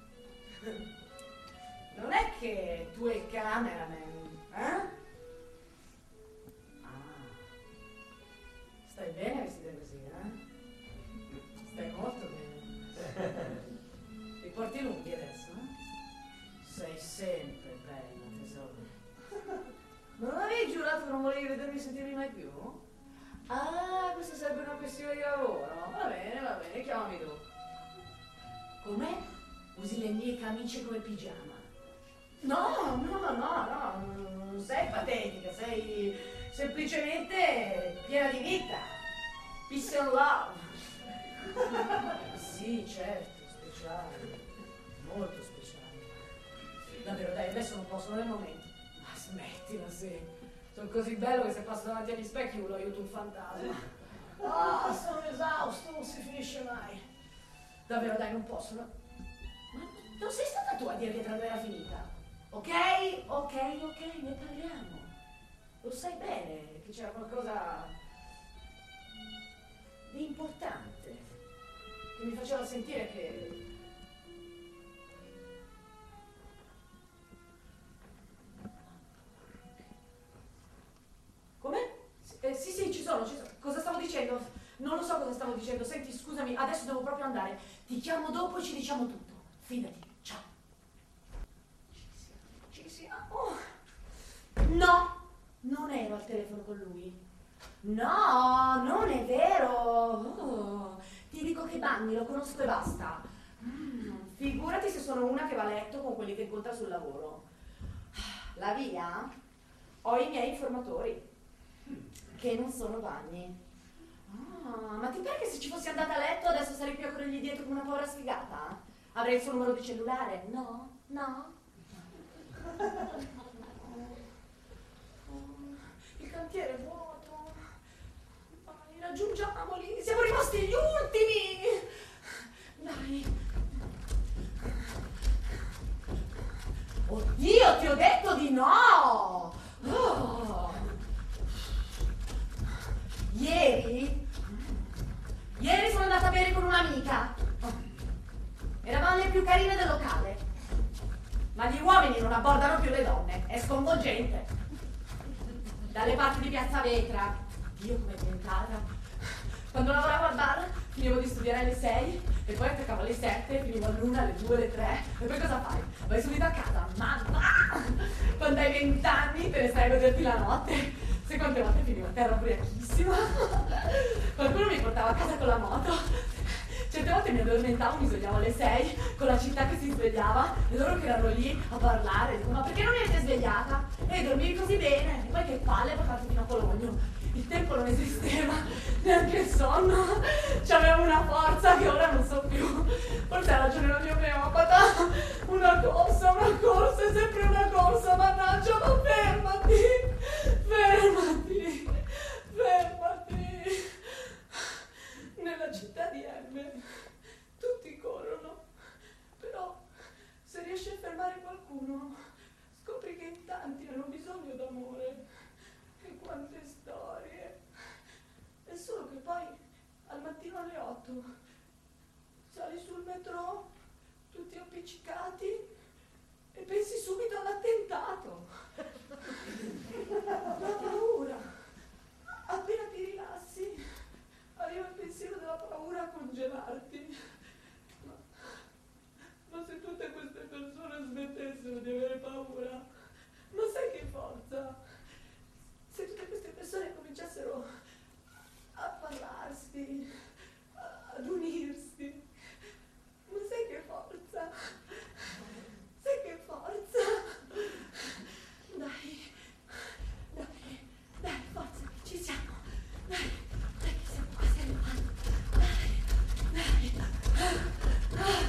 Non è che tu e il cameraman, eh? Ah. Stai bene vestita così, eh? Stai molto bene. risentirmi mai più? Ah, questa sarebbe una questione di lavoro. Va bene, va bene, chiamami tu. Com'è? Usi le mie camicie come pigiama? No, no, no, no, non sei patetica, sei semplicemente piena di vita. Peace and love. Sì, certo, speciale, molto speciale. Davvero, dai, adesso non posso, non è il momento. Ma smettila, sì. Sono così bello che se passo davanti agli specchi lo aiuto un fantasma. Ah, sono esausto, non si finisce mai. Davvero, dai, non posso. No? Ma non sei stata tu a dire che tra noi era finita? Ok, ok, ok, ne parliamo. Lo sai bene che c'era qualcosa di importante che mi faceva sentire che... Come? Eh, sì, sì, ci sono, ci sono. Cosa stavo dicendo? Non lo so cosa stavo dicendo. Senti, scusami, adesso devo proprio andare. Ti chiamo dopo e ci diciamo tutto. Fidati, ciao. Ci siamo, ci siamo. No, non ero al telefono con lui. No, non è vero. Oh, ti dico che Vanni lo conosco e basta. Mm, figurati se sono una che va a letto con quelli che incontra sul lavoro. La via? Ho i miei informatori, che non sono Vanni. Ah, ma ti pare che se ci fossi andata a letto adesso sarei più a corrergli dietro come una povera sfigata? Avrei il suo numero di cellulare? No, no. Il cantiere è vuoto. Dai, raggiungiamoli. Siamo rimasti gli ultimi. Dai. Oddio, ti ho detto di no. Oh. Ieri? Ieri sono andata a bere con un'amica. Eravamo le più carine del locale. Ma gli uomini non abbordano più le donne. È sconvolgente. Dalle parti di Piazza Vetra. Dio com'è diventata. Quando lavoravo al bar finivo di studiare alle sei e poi attaccavo alle sette, finivo all'una, alle due, alle tre. E poi cosa fai? Vai subito a casa. Mamma! Quando hai vent'anni te ne stai a goderti la notte. Sai quante volte finivo a terra ubriachissima? Qualcuno mi portava a casa con la moto. Certe volte mi addormentavo, mi svegliavo alle sei, con la città che si svegliava, e loro che erano lì a parlare. Dico, ma perché non eri svegliata? E dormivi così bene, e poi che palle portarti fino a Cologno. Il tempo non esisteva, neanche il sonno. C'avevo una forza che ora non so più. Forse ha ragione la mia omeopata. Una corsa, una corsa, è sempre una corsa, mannaggia, ma fermati! Fermati! Fermati! Nella città di M tutti corrono, però se riesci a fermare qualcuno scopri che in tanti hanno bisogno d'amore. E quante storie! È solo che poi al mattino alle otto sali sul metro tutti appiccicati e pensi subito all'attentato. La paura. Appena ti rilassi arriva il pensiero della paura a congelarti. Ma, ma se tutte queste persone smettessero di avere paura, ma sai che forza? Se tutte queste persone cominciassero a parlarsi, ad unirsi, ma sai che forza? Sai che forza? Dai, dai, dai, forza, ci siamo, dai, dai, che siamo quasi arrivati, dai, dai.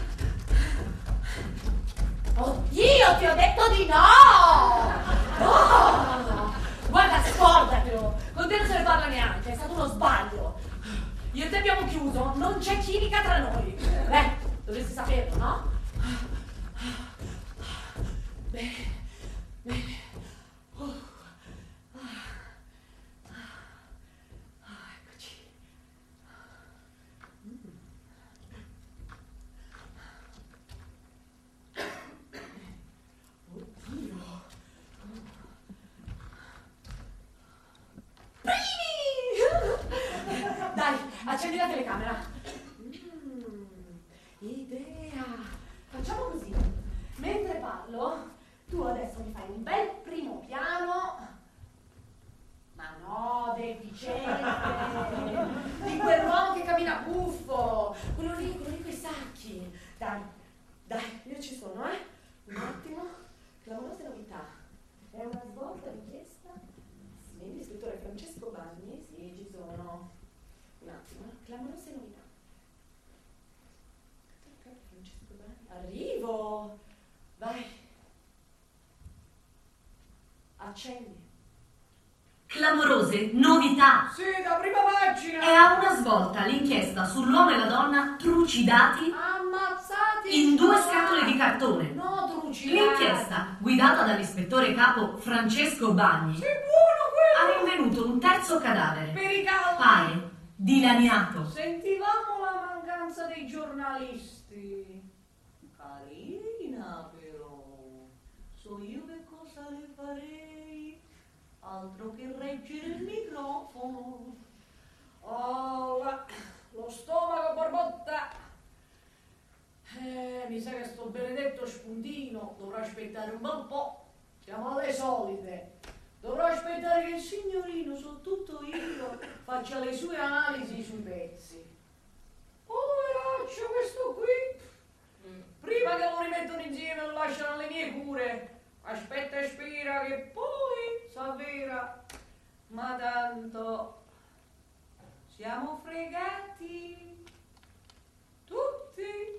Oddio, ti ho detto di no! Oh! Guarda, scordatelo, con te non se ne parla neanche, è stato uno sbaglio. Io e te abbiamo chiuso, non c'è chimica tra noi. Beh, dovresti saperlo, no? Bene, bene. Uh. Ah. Ah, eccoci. Mm. Oddio. Dai, accendi la telecamera. Mm, idea. Facciamo così. Mentre parlo, tu adesso mi fai un bel primo piano. Ma no, eccolo lì quei sacchi. Dai, dai, io ci sono, eh? Un attimo, clamorose novità. È una svolta richiesta. Sì, l'ispettore Francesco Bagni, sì, ci sono. Un attimo, eh? Clamorose novità. Francesco Bagni. Arrivo! Vai. Accendi. Clamorose novità. Sì, da prima pagina. È a una svolta l'inchiesta sull'uomo e la donna trucidati Ammazzati in due scatole di cartone. No, trucidati. L'inchiesta, guidata dall'ispettore capo Francesco Bagni, Sì, buono ha rinvenuto un terzo cadavere. quello. Per i caldi. Pare dilaniato. Sentivamo la mancanza dei giornalisti. Carina però. So io che cosa le farei. Altro che reggere il microfono. Oh, la- lo stomaco borbotta. Eh, mi sa che sto benedetto spuntino dovrà aspettare un bel po'. Siamo alle solite. Dovrò aspettare che il signorino, so tutto io, faccia le sue analisi sui pezzi. Poveraccio questo qui. Prima che lo rimettono insieme e lo lasciano alle mie cure. Aspetta e spera che poi s'avvera. Ma tanto siamo fregati tutti.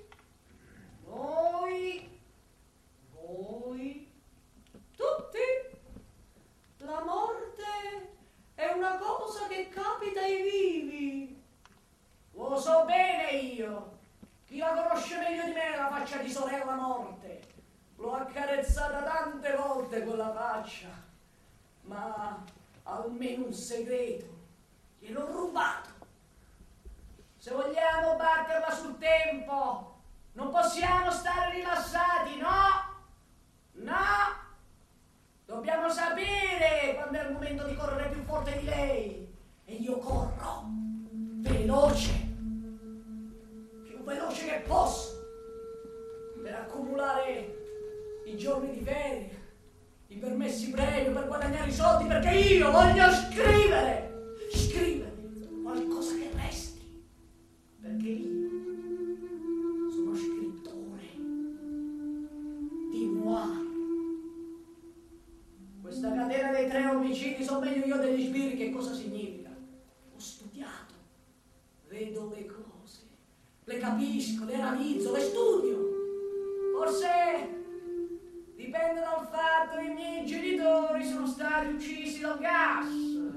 Noi, voi, tutti. La morte è una cosa che capita ai vivi. Lo so bene io. Chi la conosce meglio di me la faccia di sorella morte. L'ho accarezzata tante volte quella faccia, ma almeno un segreto gliel'ho rubato. Se vogliamo batterla sul tempo, non possiamo stare rilassati, no? No! Dobbiamo sapere quando è il momento di correre più forte di lei. E io corro, veloce, più veloce che posso, per accumulare i giorni di ferie, i permessi premio per guadagnare i soldi, perché io voglio scrivere, scrivere qualcosa che resti, perché io sono scrittore di noir. Questa catena dei tre omicidi so meglio io degli sbirri che cosa significa. Ho studiato, vedo le cose, le capisco, le analizzo, le studio. Forse dipende dal fatto che i miei genitori sono stati uccisi dal gas.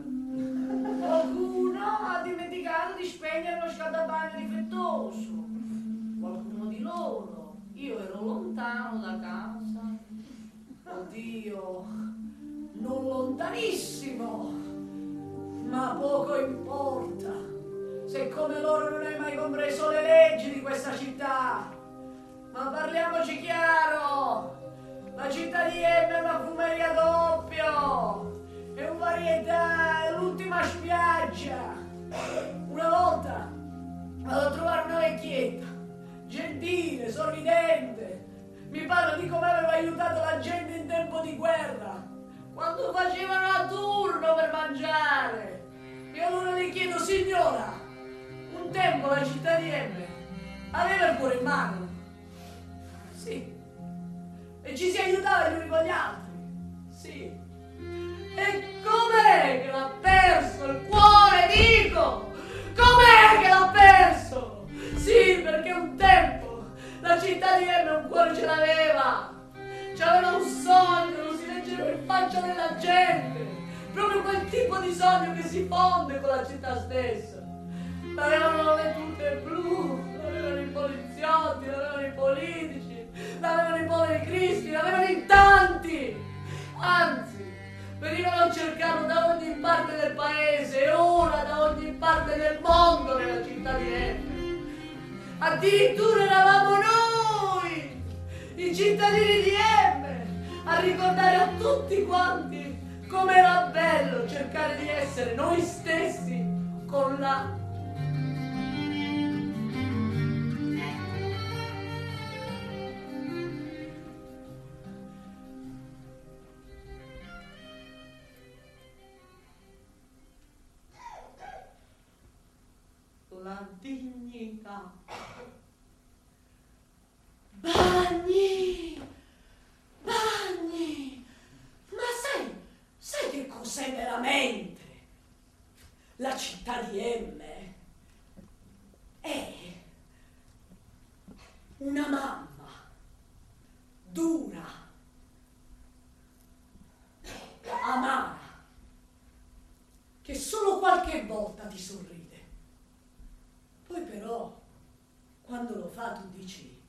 Qualcuno ha dimenticato di spegnere lo scaldabagno difettoso. Qualcuno di loro. Io ero lontano da casa. Oddio, non lontanissimo. Ma poco importa. Se come loro non hai mai compreso le leggi di questa città. Ma parliamoci chiaro. La città di Emme è una fumeria doppio, è un varietà, è l'ultima spiaggia. Una volta vado a trovare una vecchietta, gentile, sorridente, mi parla di come aveva aiutato la gente in tempo di guerra, quando facevano a turno per mangiare. E allora le chiedo, signora, un tempo la città di Emme aveva il cuore in mano? Sì. E ci si aiutava gli uni con gli altri. Sì. E com'è che l'ha perso il cuore, dico? Com'è che l'ha perso? Sì, perché un tempo la città di Emme un cuore ce l'aveva. C'aveva un sogno, lo si leggeva in faccia della gente. Proprio quel tipo di sogno che si fonde con la città stessa. L'avevano le tute blu, l'avevano i poliziotti, l'avevano i politici. L'avevano in poveri cristi, l'avevano in tanti, anzi, venivano a cercarlo da ogni parte del paese e ora da ogni parte del mondo nella città di Emme. Addirittura eravamo noi, i cittadini di Emme, a ricordare a tutti quanti com'era bello cercare di essere noi stessi con la la dignità. una mamma dura, amara, che solo qualche volta ti sorride. Poi però, quando lo fa, tu dici,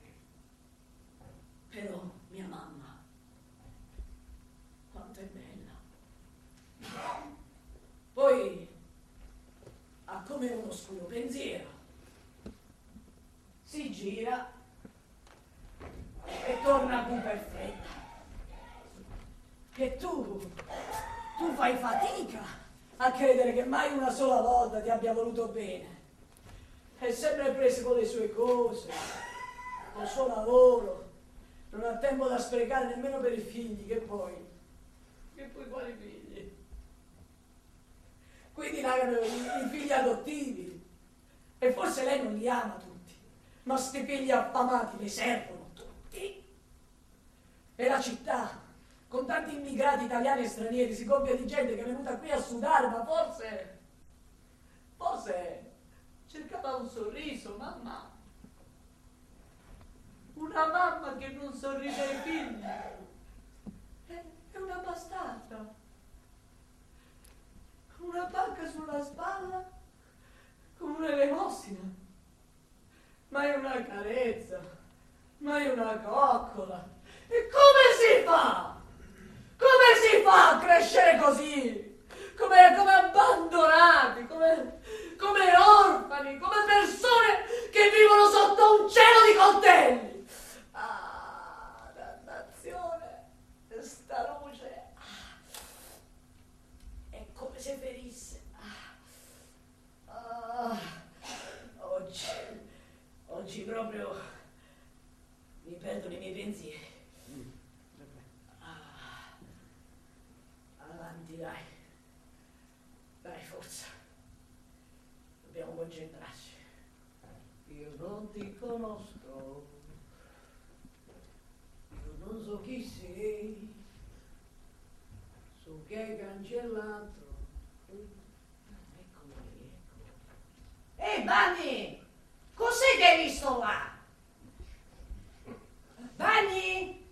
però mia mamma, quanto è bella. Poi ha come uno oscuro pensiero. Si gira e torna più perfetta. E tu, tu fai fatica a credere che mai una sola volta ti abbia voluto bene. È sempre preso con le sue cose, col suo lavoro, non ha tempo da sprecare nemmeno per i figli, che poi, che poi quali figli? Quindi nacciono i, i figli adottivi, e forse lei non li ama tutti, ma sti figli affamati le servono tutti. E la città, con tanti immigrati italiani e stranieri, si gonfia di gente che è venuta qui a sudare, ma forse, forse cercava un sorriso, mamma. Una mamma che non sorride ai figli è, è una bastarda. Con una pacca sulla spalla, con un'elemosina. Ma è una carezza, ma è una coccola. E come si fa? Come si fa a crescere così? Come, come abbandonati, come, come orfani, come persone che vivono sotto un cielo di coltelli. Ah, dannazione, sta luce. È come se ferisse. Ah, oggi, oggi proprio mi perdono i miei pensieri. Ah, avanti, dai. Dai, forza. Dobbiamo concentrarci. Io non ti conosco. Io non so chi sei. So che hai cancellato. Eccolo lì, eccolo. Ehi, Vanni! Cos'è che hai visto là? Vanni!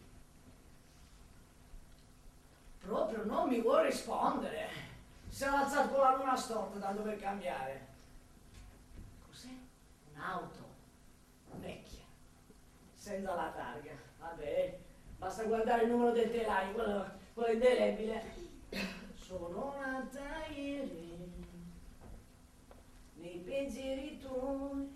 Proprio non mi vuoi rispondere. Si è alzato con la luna storta, tanto per cambiare. Cos'è? Un'auto vecchia, senza la targa. Vabbè, basta guardare il numero del telaio, quello, quello indelebile. Sono nata ieri nei pensieri tuoi.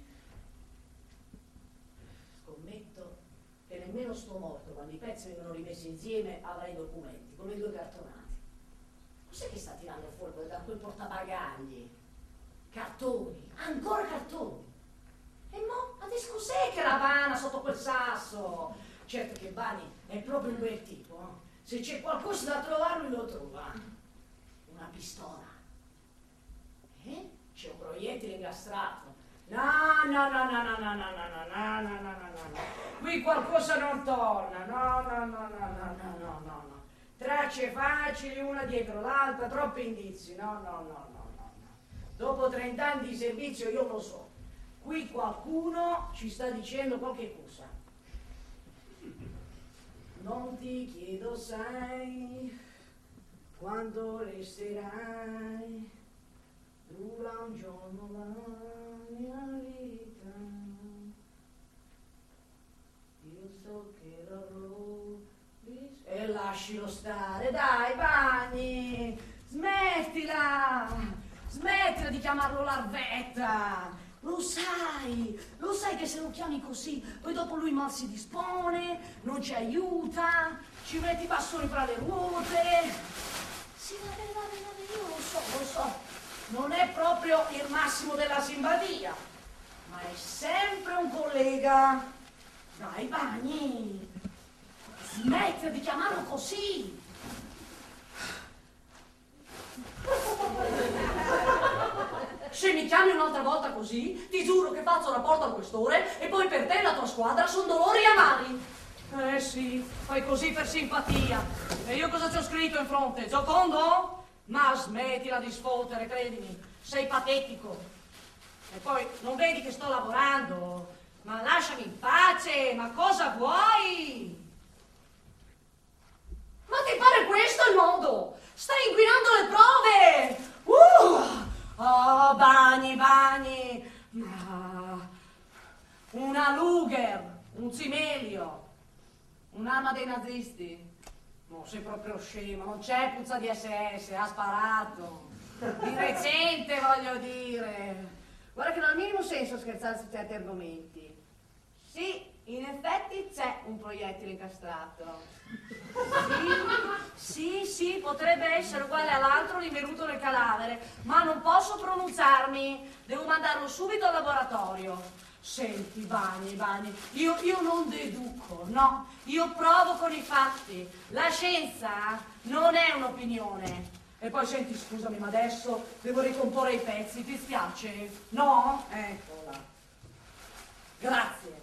Scommetto che nemmeno sto morto, quando i pezzi vengono rimessi insieme, avrà i documenti, come i due cartonati. Cos'è che sta tirando fuori da quel portabagagli? Cartoni, ancora cartoni. E mo, adesso cos'è che ravana sotto quel sasso? Certo che Bani è proprio un bel tipo. Eh? Se c'è qualcosa da trovare, lui lo trova. Una pistola. Eh? C'è un proiettile incastrato. No, no, no, no, no, no, no, no, no, no, no, no, no, no. Qui qualcosa non torna. No, no, no, no, no, no, no, no, no. Tracce facili, una dietro l'altra, troppi indizi. No, no, no, no, no, no. Dopo trent'anni di servizio io lo so. Qui qualcuno ci sta dicendo qualche cosa. Non ti chiedo, sai, quando resterai, dura un giorno la mia vita. Io so che l'avrò visto. E lascialo stare, dai, Bagni, smettila, smettila di chiamarlo larvetta. Lo sai, lo sai che se lo chiami così, poi dopo lui mal si dispone, non ci aiuta, ci metti i bastoni fra le ruote. Sì, va bene, va bene, va bene, io lo so, lo so. Non è proprio il massimo della simpatia, ma è sempre un collega. Dai, Bagni, smettila di chiamarlo così. Se mi chiami un'altra volta così, ti giuro che faccio rapporto al questore e poi per te e la tua squadra sono dolori amari. Eh sì, fai così per simpatia. E io cosa ci ho scritto in fronte? Giocondo? Ma smettila di sfottere, credimi, sei patetico. E poi non vedi che sto lavorando? Ma lasciami in pace, ma cosa vuoi? Ma ti pare questo il modo? Stai inquinando le prove! Uh! Oh, bagni, bagni! Ah, una Luger, un Cimelio, un'arma dei nazisti. No, sei proprio scemo, non c'è puzza di esse esse, ha sparato. Di recente, voglio dire. Guarda che non ha il minimo senso scherzare su certi argomenti. Sì, in effetti c'è un proiettile incastrato. Sì, sì, sì, potrebbe essere uguale all'altro rinvenuto nel cadavere, ma non posso pronunciarmi. Devo mandarlo subito al laboratorio. Senti, Bagni, Bagni, io, io non deduco, no, io provo con i fatti. La scienza non è un'opinione. E poi senti, scusami, ma adesso devo ricomporre i pezzi, ti spiace? No? Eccola. Grazie.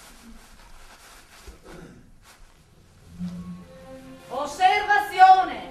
Osservazione.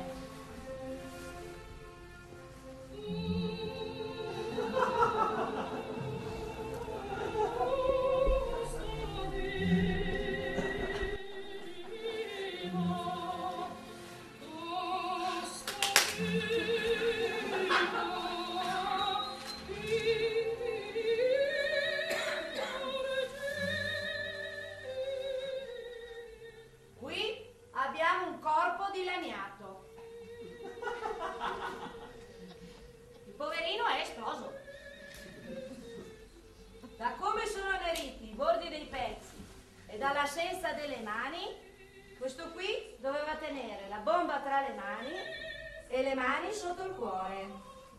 Dall'assenza delle mani, questo qui doveva tenere la bomba tra le mani e le mani sotto il cuore.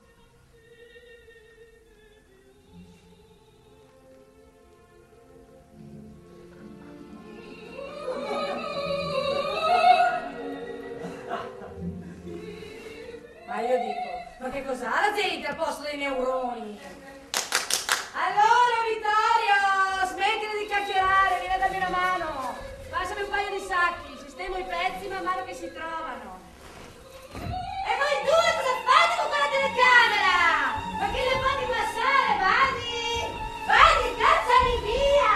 Ma io dico, ma che cos'ha la gente al posto dei neuroni? Allora, Vittorio, smettila di chiacchierare, vieni a darmi una mano. Passami un paio di sacchi, sistemo i pezzi man mano che si trovano. E voi due cosa fate con quella telecamera? Ma che le fate passare, Vanni? Vanni, cazzali via!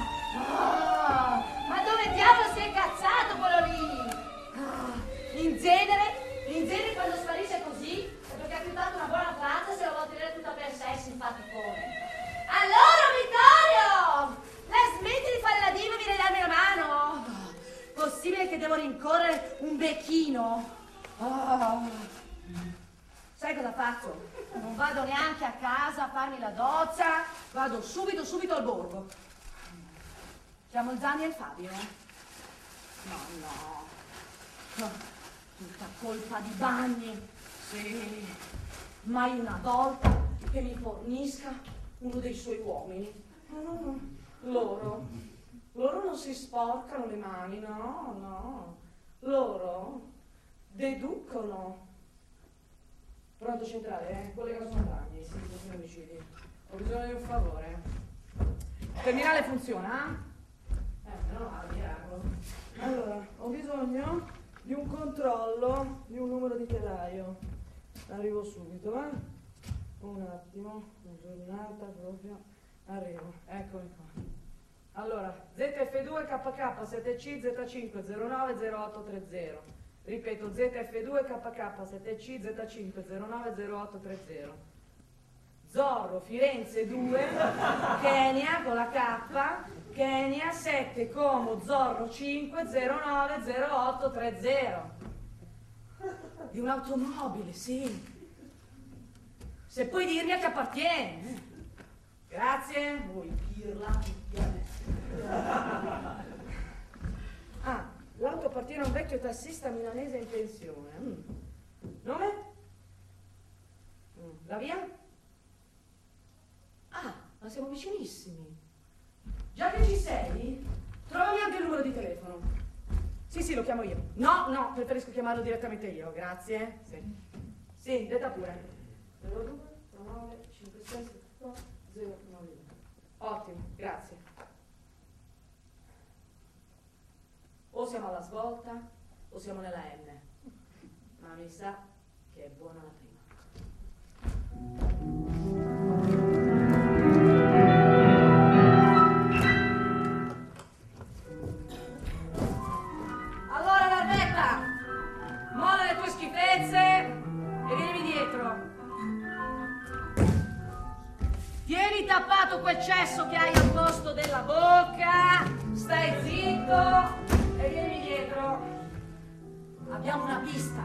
Oh, ma dove diavolo si è cazzato quello lì? Oh, in genere, in genere quando sparisce così è perché ha più dato una buona frase e se la vuole tenere tutta per sé, simpaticone. Allora, Vittorio, la smetti di fare la diva e vieni a darmi una mano? Possibile che devo rincorrere un becchino? Oh. Sai cosa faccio? Non vado neanche a casa a farmi la doccia, vado subito, subito al borgo. Chiamo il Gianni e il Fabio. No, no, no, tutta colpa di Bagni. Sì, mai una volta che mi fornisca uno dei suoi uomini. Oh, loro, loro non si sporcano le mani, no, no. Loro deducono. Pronto centrale, eh? Collega sono Bagni, sì, sì, omicidi. Ho bisogno di un favore. Il terminale funziona? Eh, meno male, miracolo. Allora, ho bisogno di un controllo di un numero di telaio. Arrivo subito, eh? Un attimo, una giornata proprio, arrivo, eccomi qua. Allora, Z F due K K sette C Z cinque zero nove zero otto tre zero. Ripeto, Z F due K K sette C Z cinque zero nove zero otto tre zero. Zorro, Firenze due, Kenya con la K, Kenya sette, Como, Zorro cinque zero nove zero otto tre zero. Di un'automobile, sì. Se puoi dirmi a che appartiene. Grazie. Vuoi dirla tutti a me. Ah, l'auto appartiene a un vecchio tassista milanese in pensione. Mm. Nome? Mm. La via? Ah, ma siamo vicinissimi. Già che ci sei, trovami anche il numero di telefono. Sì, sì, lo chiamo io. No, no, preferisco chiamarlo direttamente io, grazie. Sì, sì, detta pure. zero due nove cinque sei sette zero nove uno. Ottimo, grazie. O siamo alla svolta o siamo nella N, ma mi sa che è buona la prima. l'eccesso che hai al posto della bocca, stai zitto e vieni dietro. Abbiamo una pista.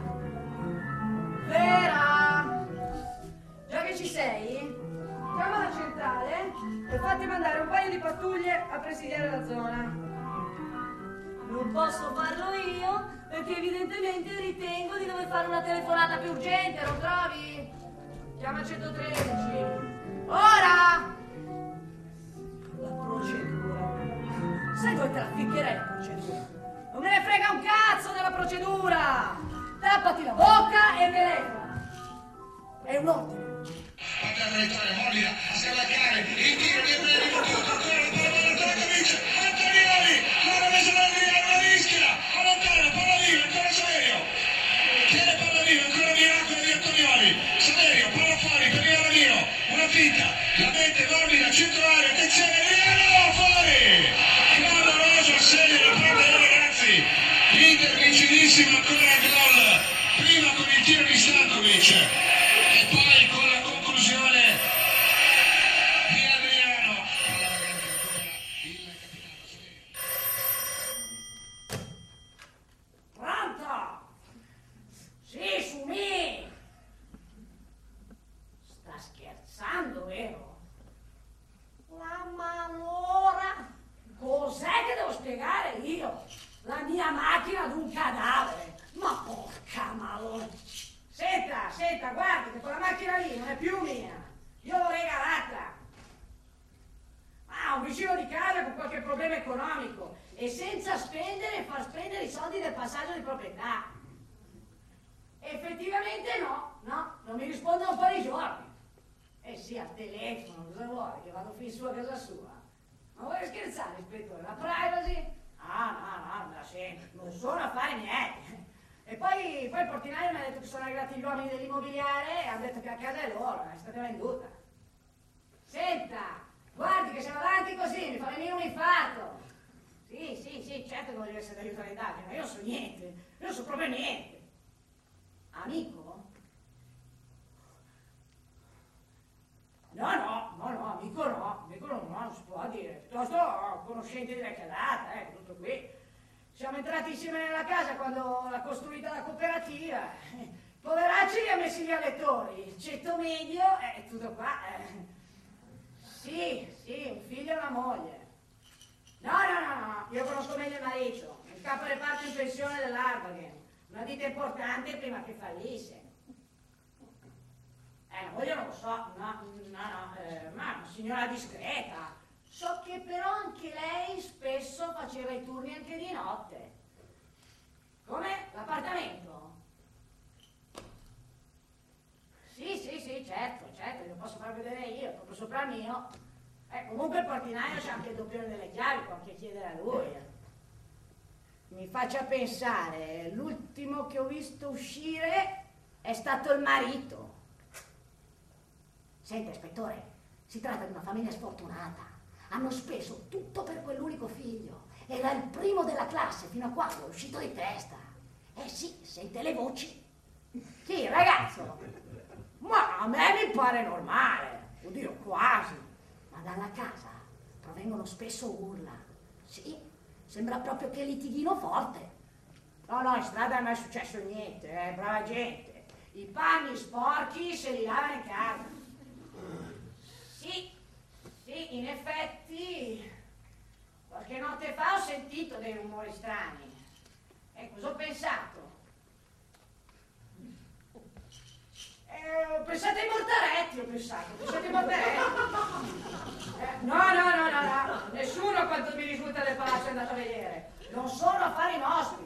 Vera! Già che ci sei, chiama la centrale e fatti mandare un paio di pattuglie a presidiare la zona. Non posso farlo io perché evidentemente ritengo di dover fare una telefonata più urgente, lo trovi? Chiama centotredici. Ora! La procedura. Sai dove te la ficcherei la procedura? Non me ne frega un cazzo della procedura! Tappati la bocca e telefona. È un ordine. Paterno Vittorio, Mobile, a scavalcare, il tiro di Ebrei, tutto, ancora la palla, ancora comincia, Antonioli, la rovescia da Adriano, la rischia, allontana, palla viva, ancora Saverio, tiene palla viva, ancora miracolo di Antonioli, Saverio, palla fuori, per via Ramiro, una finta, la mette Mobile, centro area, attenzione, Riano, fuori, clamoroso assegno da parte dei ragazzi, Inter vicinissimo ancora al gol, prima con il tiro di Stankovic, e poi con la conclusione di Adriano. Il capitano Pronto? Sì, su me! Sta scherzando, vero? La malora! Cos'è che devo spiegare io? La mia macchina ad un cadavere! Ma porca malora! Senta, senta, guardi che quella macchina lì non è più mia! Io l'ho regalata! Ah, un vicino di casa con qualche problema economico e senza spendere e far spendere i soldi del passaggio di proprietà. Effettivamente no, no, non mi risponde da un po' di giorni. Eh sì, al telefono, cosa vuole? Che vado fin su a casa sua? Ma vuoi scherzare, ispettore? La privacy? Ah, no, no, me la sento, non sono a fare niente. E poi, poi il portinaio mi ha detto che sono arrivati gli uomini dell'immobiliare e ha detto che a casa è loro, è stata venduta. Senta, guardi che se va avanti così mi fa venire un infarto. Sì, sì, sì, certo che voglio essere d'aiuto all'indagine, ma io non so niente, io non so proprio niente. Amico? No, no, no, no, amico no, amico no, no, non si può dire. Piuttosto conoscente di vecchia data, ecco, tutto qui. Siamo entrati insieme nella casa quando l'ha costruita la cooperativa. Poveracci li ha messi gli lettori, il ceto medio è tutto qua. Eh. Sì, sì, un figlio e una moglie. No, no, no, no, io conosco meglio il marito, il capo reparto in pensione dell'Arbagen, una ditta importante prima che fallisse. Eh, la moglie non lo so, no, no, no, eh, ma una signora discreta. So che però anche lei spesso faceva i turni anche di notte. Come? L'appartamento? Sì, sì, sì, certo, certo, lo posso far vedere io, proprio sopra il mio. Eh, comunque il portinaio c'è anche il doppione delle chiavi, può anche chiedere a lui. Mi faccia pensare, l'ultimo che ho visto uscire è stato il marito. Senta, ispettore, si tratta di una famiglia sfortunata. Hanno speso tutto per quell'unico figlio. Era il primo della classe fino a quando è uscito di testa. Eh sì, sente le voci. Chi, ragazzo? Ma a me mi pare normale. Oddio, quasi. Ma dalla casa provengono spesso urla. Sì, sembra proprio che litighino forte. No, no, in strada non è successo niente, eh, brava gente. I panni sporchi se li lavano in casa. Sì. Sì, in effetti, qualche notte fa ho sentito dei rumori strani. E cosa ho pensato? Eh, ho pensato ai mortaretti, ho pensato, ho pensato ai mortaretti. Eh, no, no, no, no, no, nessuno a quanto mi risulta del palazzo è andato a vedere. Non sono affari nostri.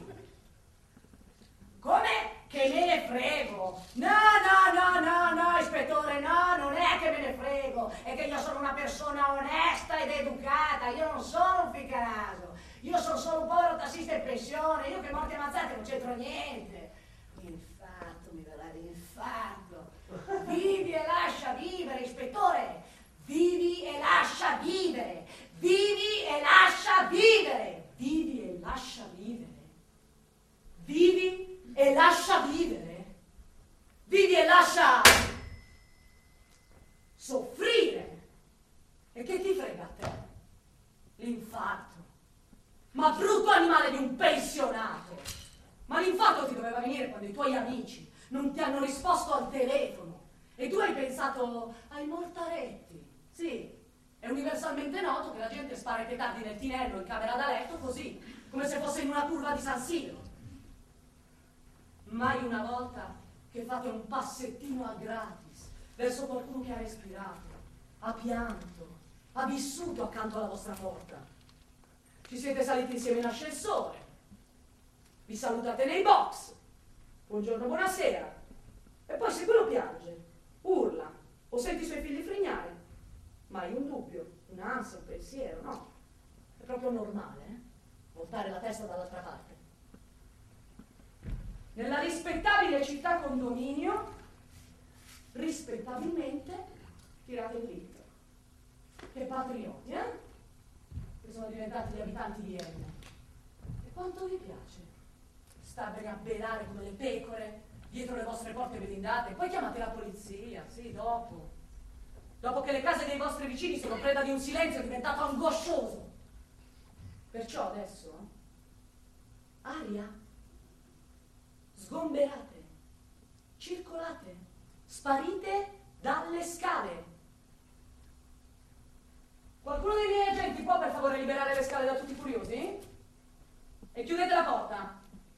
Come? Che me ne frego? No, no, no, no, no, ispettore, no, non è che me ne frego, è che io sono una persona onesta ed educata, io non sono un ficcanaso, io sono solo un povero tassista in pensione, io che morti ammazzate non c'entro niente. L'infarto, mi verrà l'infarto. Vivi e lascia vivere, ispettore, vivi e lascia vivere, vivi e lascia vivere, vivi e lascia vivere, vivi e lascia vivere, vivi e lascia soffrire, E che ti frega a te? L'infarto. Ma brutto animale di un pensionato! Ma l'infarto ti doveva venire quando i tuoi amici non ti hanno risposto al telefono e tu hai pensato ai mortaretti. Sì, è universalmente noto che la gente spara i petardi nel tinello in camera da letto così, come se fosse in una curva di San Siro. Mai una volta che fate un passettino a gratis verso qualcuno che ha respirato, ha pianto, ha vissuto accanto alla vostra porta. Ci siete saliti insieme in ascensore, vi salutate nei box, buongiorno, buonasera, e poi se quello piange, urla o senti i suoi figli frignare, mai un dubbio, un'ansia, un pensiero, no? È proprio normale, eh? Voltare la testa dall'altra parte. Nella rispettabile città condominio, rispettabilmente, tirate il dritto. Che patrioti, eh? Che sono diventati gli abitanti di Enna. E quanto vi piace starvene a belare come le pecore dietro le vostre porte blindate, poi chiamate la polizia, sì, dopo. Dopo che le case dei vostri vicini sono preda di un silenzio diventato angoscioso. Perciò adesso, aria, sgomberate, circolate, sparite dalle scale. Qualcuno dei miei agenti può per favore liberare le scale da tutti i curiosi? E chiudete la porta.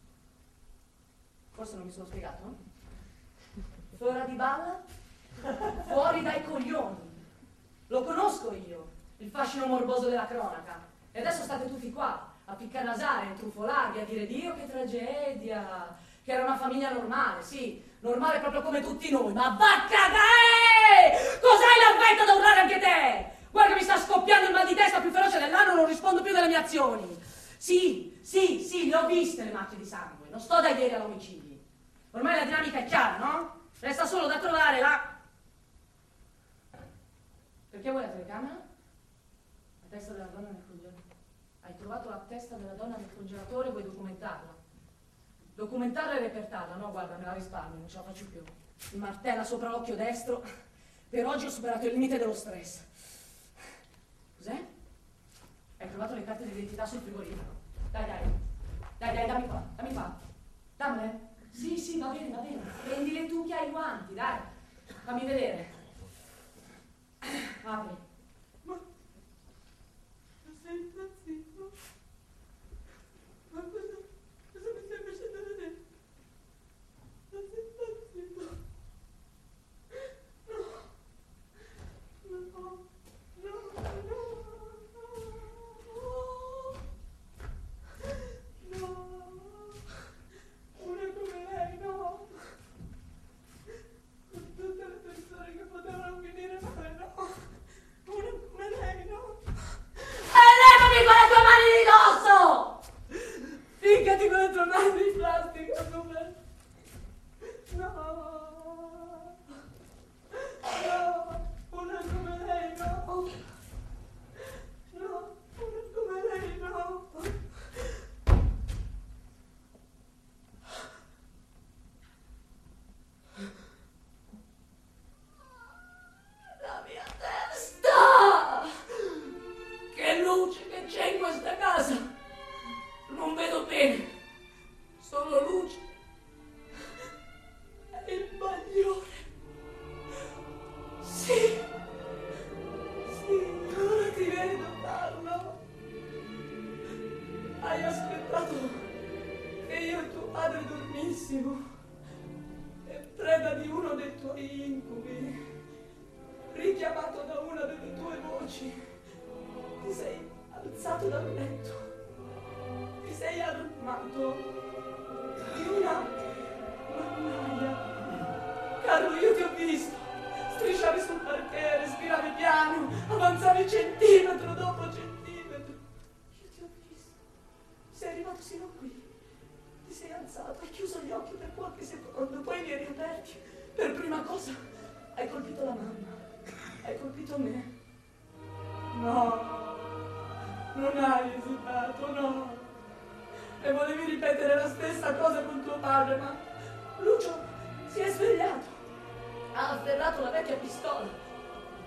Forse non mi sono spiegato? Flora di Balla? Fuori dai coglioni. Lo conosco io, il fascino morboso della cronaca. E adesso state tutti qua, a piccanasare, a intrufolarvi, a dire Dio che tragedia, che era una famiglia normale, sì, normale proprio come tutti noi. Ma va a cagare! Cos'hai la vetta da urlare anche te? Guarda che mi sta scoppiando il mal di testa più feroce dell'anno, non rispondo più delle mie azioni. Sì, sì, sì, le ho viste le macchie di sangue, non sto da ieri all'omicidio. Ormai la dinamica è chiara, no? Resta solo da trovare la... Perché vuoi la telecamera? La testa della donna nel congelatore. Hai trovato la testa della donna nel congelatore e vuoi documentarla? Documentarla e repertarla, no? Guarda, me la risparmio, non ce la faccio più. Mi martella sopra l'occhio destro. Per oggi ho superato il limite dello stress. Cos'è? Hai trovato le carte d'identità sul frigorifero. Dai, dai. Dai, dai, dammi qua, dammi qua. Dammele. Sì, sì, va bene, va bene. Prendile tu che hai i guanti, dai. Fammi vedere. Apri. Ma... Ma sei impazzito? Ma cosa... cosa mi stai facendo vedere? Ma sei impazzito? No. No. No, no, no. No. Una come lei, no. Con tutte le persone che potevano finire male, no. Una come lei, no. E levami quelle tue mani di dosso! Ficcati con le tue mani di plastica, come... No. No. Una come lei, no. No. Una come lei, no. La mia testa! Che luce che c'è in questa casa! Non vedo bene, solo luce. È il bagliore. Sì, sì, ora ti vedo, Carlo. Hai aspettato che io e tuo padre dormissimo e preda di uno dei tuoi incubi, richiamato da una delle tue voci, ti sei alzato dal letto, ti sei armato di una mannaia. Carlo, io ti ho visto, strisciavi sul parquet, respiravi piano, avanzavi centimetro dopo centimetro. Io ti ho visto, sei arrivato sino qui, ti sei alzato, hai chiuso gli occhi per qualche secondo, poi li hai riaperti. Per prima cosa hai colpito la mamma, hai colpito me. No, non hai esitato, no. E volevi ripetere la stessa cosa con tuo padre, ma Lucio si è svegliato, ha afferrato la vecchia pistola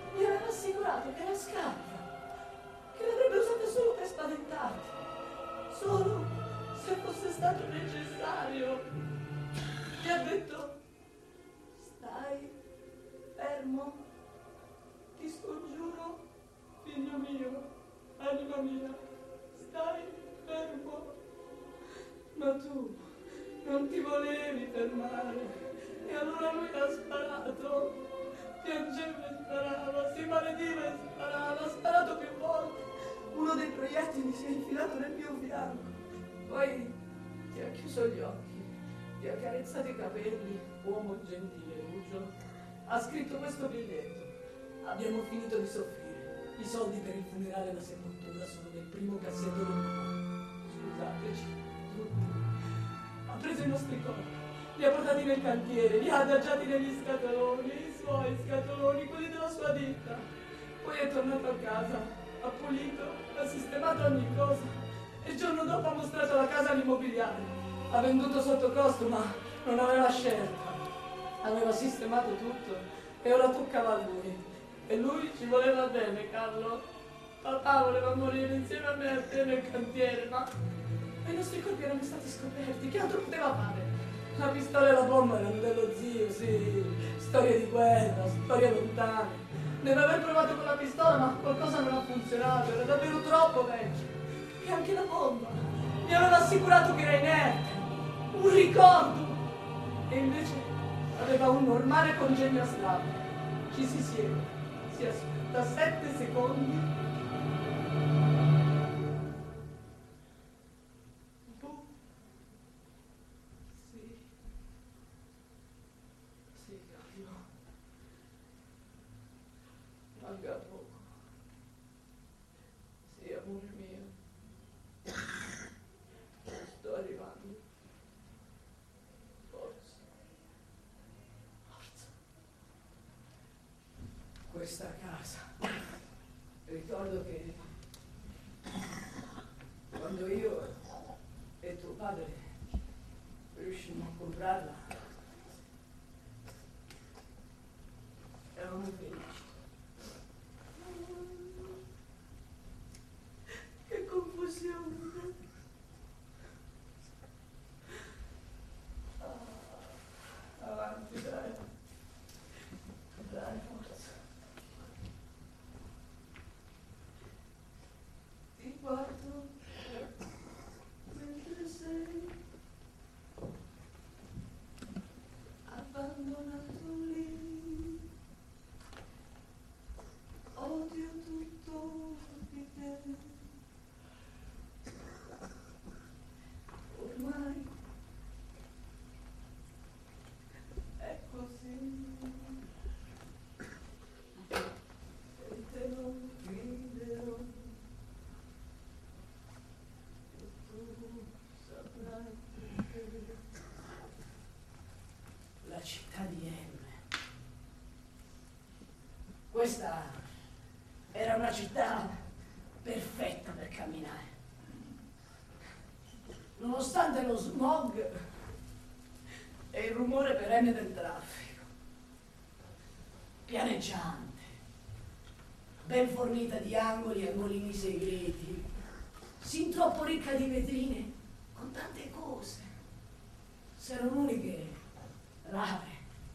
mi aveva assicurato che era scarsa, che l'avrebbe usata solo per spaventarti, solo se fosse stato necessario. Ti ha detto: stai fermo, ti scongiuro, figlio mio, anima mia, stai fermo. Ma tu non ti volevi fermare, e allora lui ha sparato. Piangeva e sparava, si malediva e sparava, ha sparato più volte. Uno dei proiettili si è infilato nel mio fianco. Poi ti ha chiuso gli occhi, ti ha carezzato i capelli, uomo gentile, Lucio. Ha scritto questo biglietto: abbiamo finito di soffrire. I soldi per il funerale e la sepoltura sono nel primo cassetto del cuore. Scusateci, tutti. Ha preso i nostri corpi, li ha portati nel cantiere, li ha adagiati negli scatoloni, i suoi scatoloni, quelli della sua ditta. Poi è tornato a casa, ha pulito, ha sistemato ogni cosa, e il giorno dopo ha mostrato la casa all'immobiliare. Ha venduto sotto costo, ma non aveva scelta. Aveva sistemato tutto e ora toccava a lui. E lui ci voleva bene, Carlo. Papà voleva morire insieme a me e a te nel cantiere, ma i nostri corpi erano stati scoperti. Che altro poteva fare? La pistola e la bomba erano dello zio, sì. Storie di guerra, storie lontane. Deve aver provato con la pistola, ma qualcosa non ha funzionato. Era davvero troppo vecchio. E anche la bomba. Mi aveva assicurato che era inerte. Un ricordo. E invece aveva un normale congegno a slab. Ci si siede, si aspetta sette secondi. Boh. Sì. Sì, arrivo. Manca poco. Sì, amore mio. Sto arrivando. Forza. Forza. Questa casa. Ricordo che quando io e tuo padre riuscimmo a comprarla, eravamo felici. Che confusione! Ah, avanti, dai. Dai, forza. Ti guardo mentre sei abbandonato lì. Odio tutto di te. Ormai è così. E te non griderò. E tu saprai perché. La città di M. Questa era una città perfetta per camminare. Nonostante lo smog e il rumore perenne del traffico. Pianeggiante, ben fornita di angoli e angolini segreti, sin troppo ricca di vetrine, con tante cose, se non uniche, rare.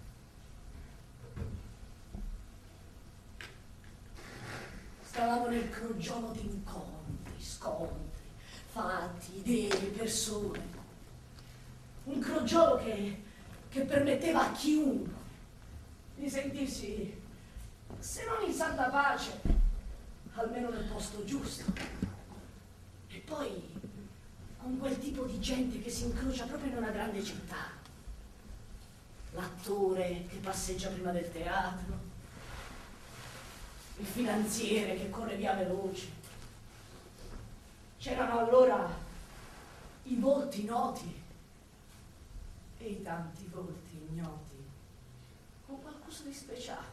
Stavamo nel crogiolo di incontri, scontri, fatti, idee, persone. Un crogiolo che, che permetteva a chiunque di sentirsi, se non in santa pace, almeno nel posto giusto. E poi con quel tipo di gente che si incrocia proprio in una grande città. L'attore che passeggia prima del teatro, il finanziere che corre via veloce. C'erano allora i volti noti e i tanti volti ignoti, con qualcosa di speciale.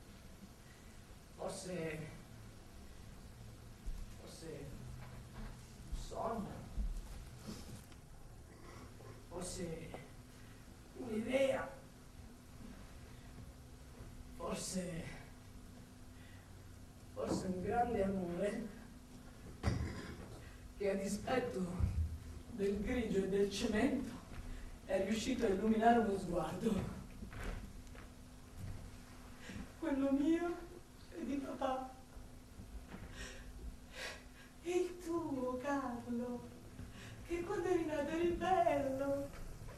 Forse, forse un sogno, forse un'idea, forse dispetto del grigio e del cemento, è riuscito a illuminare uno sguardo. Quello mio e di papà. E il tuo, Carlo, che quando eri nato eri bello.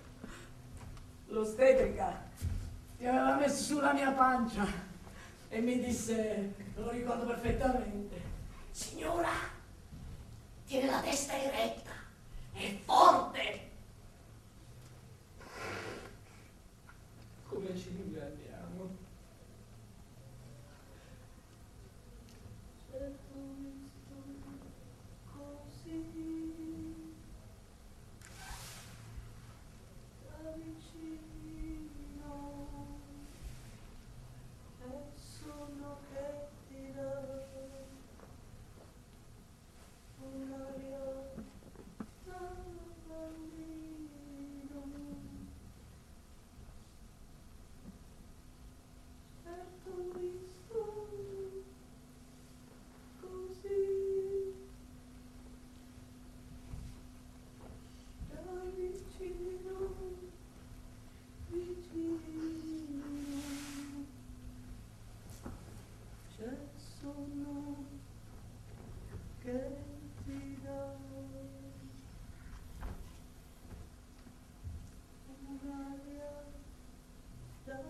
L'ostetrica ti aveva messo sulla mia pancia e mi disse, lo ricordo perfettamente, signora, tiene la testa eretta, è forte. Come ci inganniamo? Certo visto così da vicino e sono che ti dà un'aria da bambino. Certo visto così da vicino, vicino, c'è sonno che ti dà un'aria da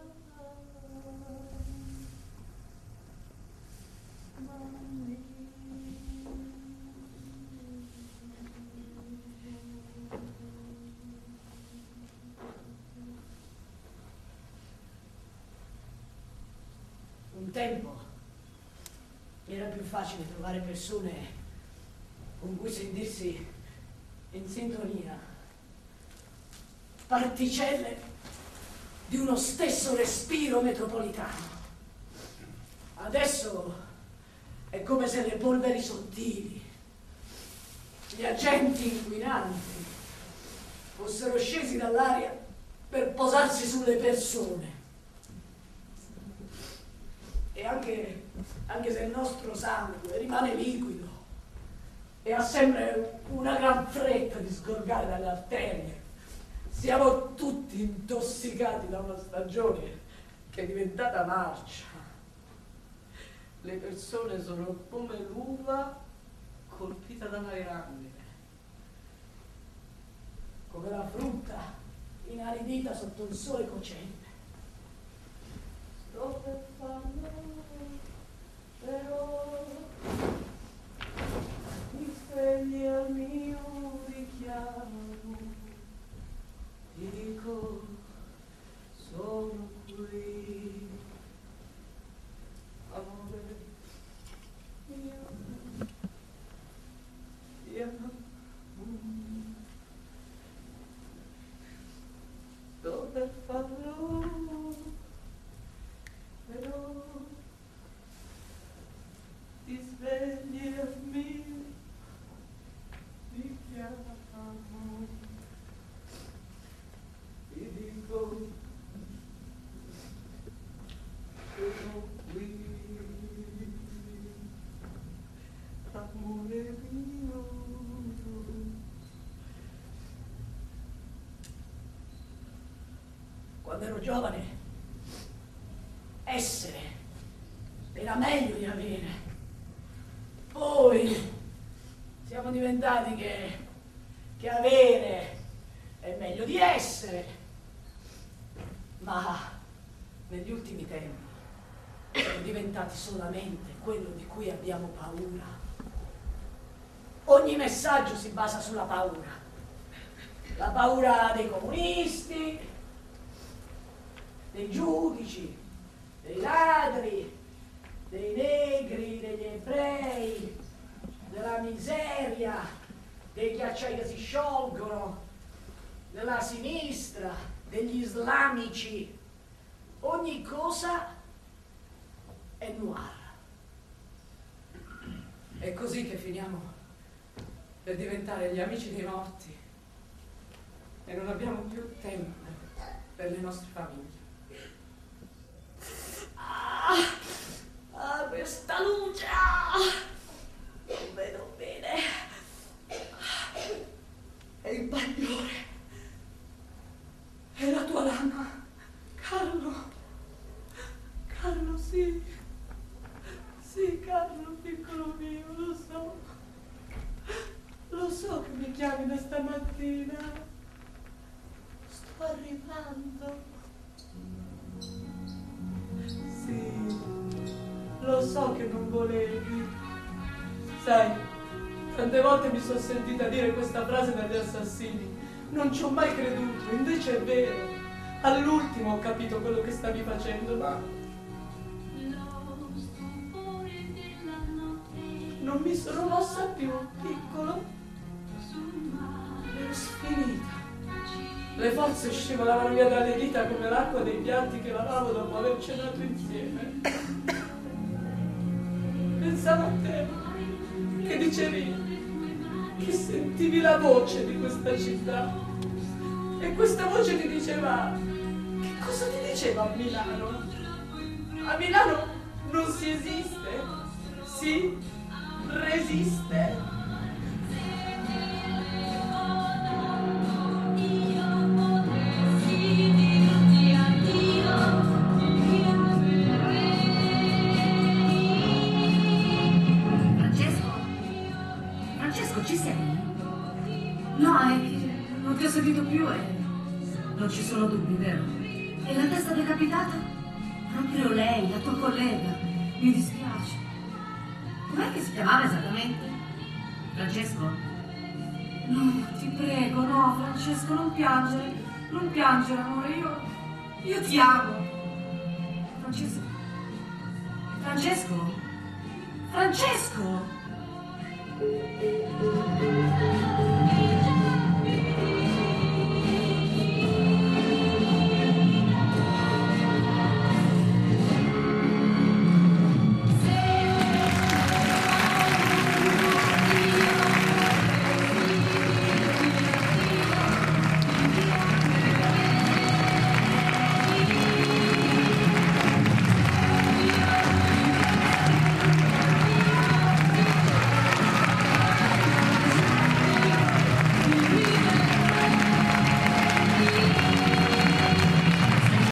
un tempo era più facile trovare persone con cui sentirsi in sintonia, particelle di uno stesso respiro metropolitano. Adesso è come se le polveri sottili, gli agenti inquinanti, fossero scesi dall'aria per posarsi sulle persone. E anche, anche se il nostro sangue rimane liquido e ha sempre una gran fretta di sgorgare dalle arterie, siamo tutti intossicati da una stagione che è diventata marcia. Le persone sono come l'uva colpita dalla grandine, come la frutta inaridita sotto il sole cocente. Sto per farlo, però mi svegli al mio richiamo, ti dico, sono qui. Amore mio, ti amo. Sto per farlo, però ti svegli al mio richiamo, ti dico, sono qui. Amore mio, quando ero giovane, essere era meglio di avere. Poi siamo diventati che, che avere è meglio di essere. Ma negli ultimi tempi siamo diventati solamente quello di cui abbiamo paura. Ogni messaggio si basa sulla paura. La paura dei comunisti, dei giudici, dei ladri, dei negri, degli ebrei, della miseria, dei ghiacciai che si sciolgono, della sinistra, degli islamici. Ogni cosa è noir. È così che finiamo per diventare gli amici dei morti e non abbiamo più tempo per le nostre famiglie. Ah, ah, questa luce! Ah, non vedo bene. il bagliore. È la tua lama, Carlo. Carlo, sì. Sì, Carlo, piccolo mio, lo so. Lo so che mi chiami da stamattina. Sto arrivando. Sì, lo so che non volevi. Sai, tante volte mi sono sentita dire questa frase dagli assassini. Non ci ho mai creduto, invece è vero. All'ultimo ho capito quello che stavi facendo, ma non mi sono mossa più, piccolo. Ero sfinita. Le forze scivolavano via dalle dita come l'acqua dei piatti che lavavo dopo aver cenato insieme. Pensavo a te, che dicevi che sentivi la voce di questa città. E questa voce ti diceva... Che cosa ti diceva a Milano? A Milano non si esiste, si resiste. Ci sei? No, è che non ti ho sentito più e non ci sono dubbi, vero? E la testa decapitata? Proprio lei, la tua collega. Mi dispiace. Com'è che si chiamava esattamente? Francesco? No, ti prego, no, Francesco, non piangere. Non piangere, amore, io... io ti amo. Francesco? Francesco? Francesco? Thank you.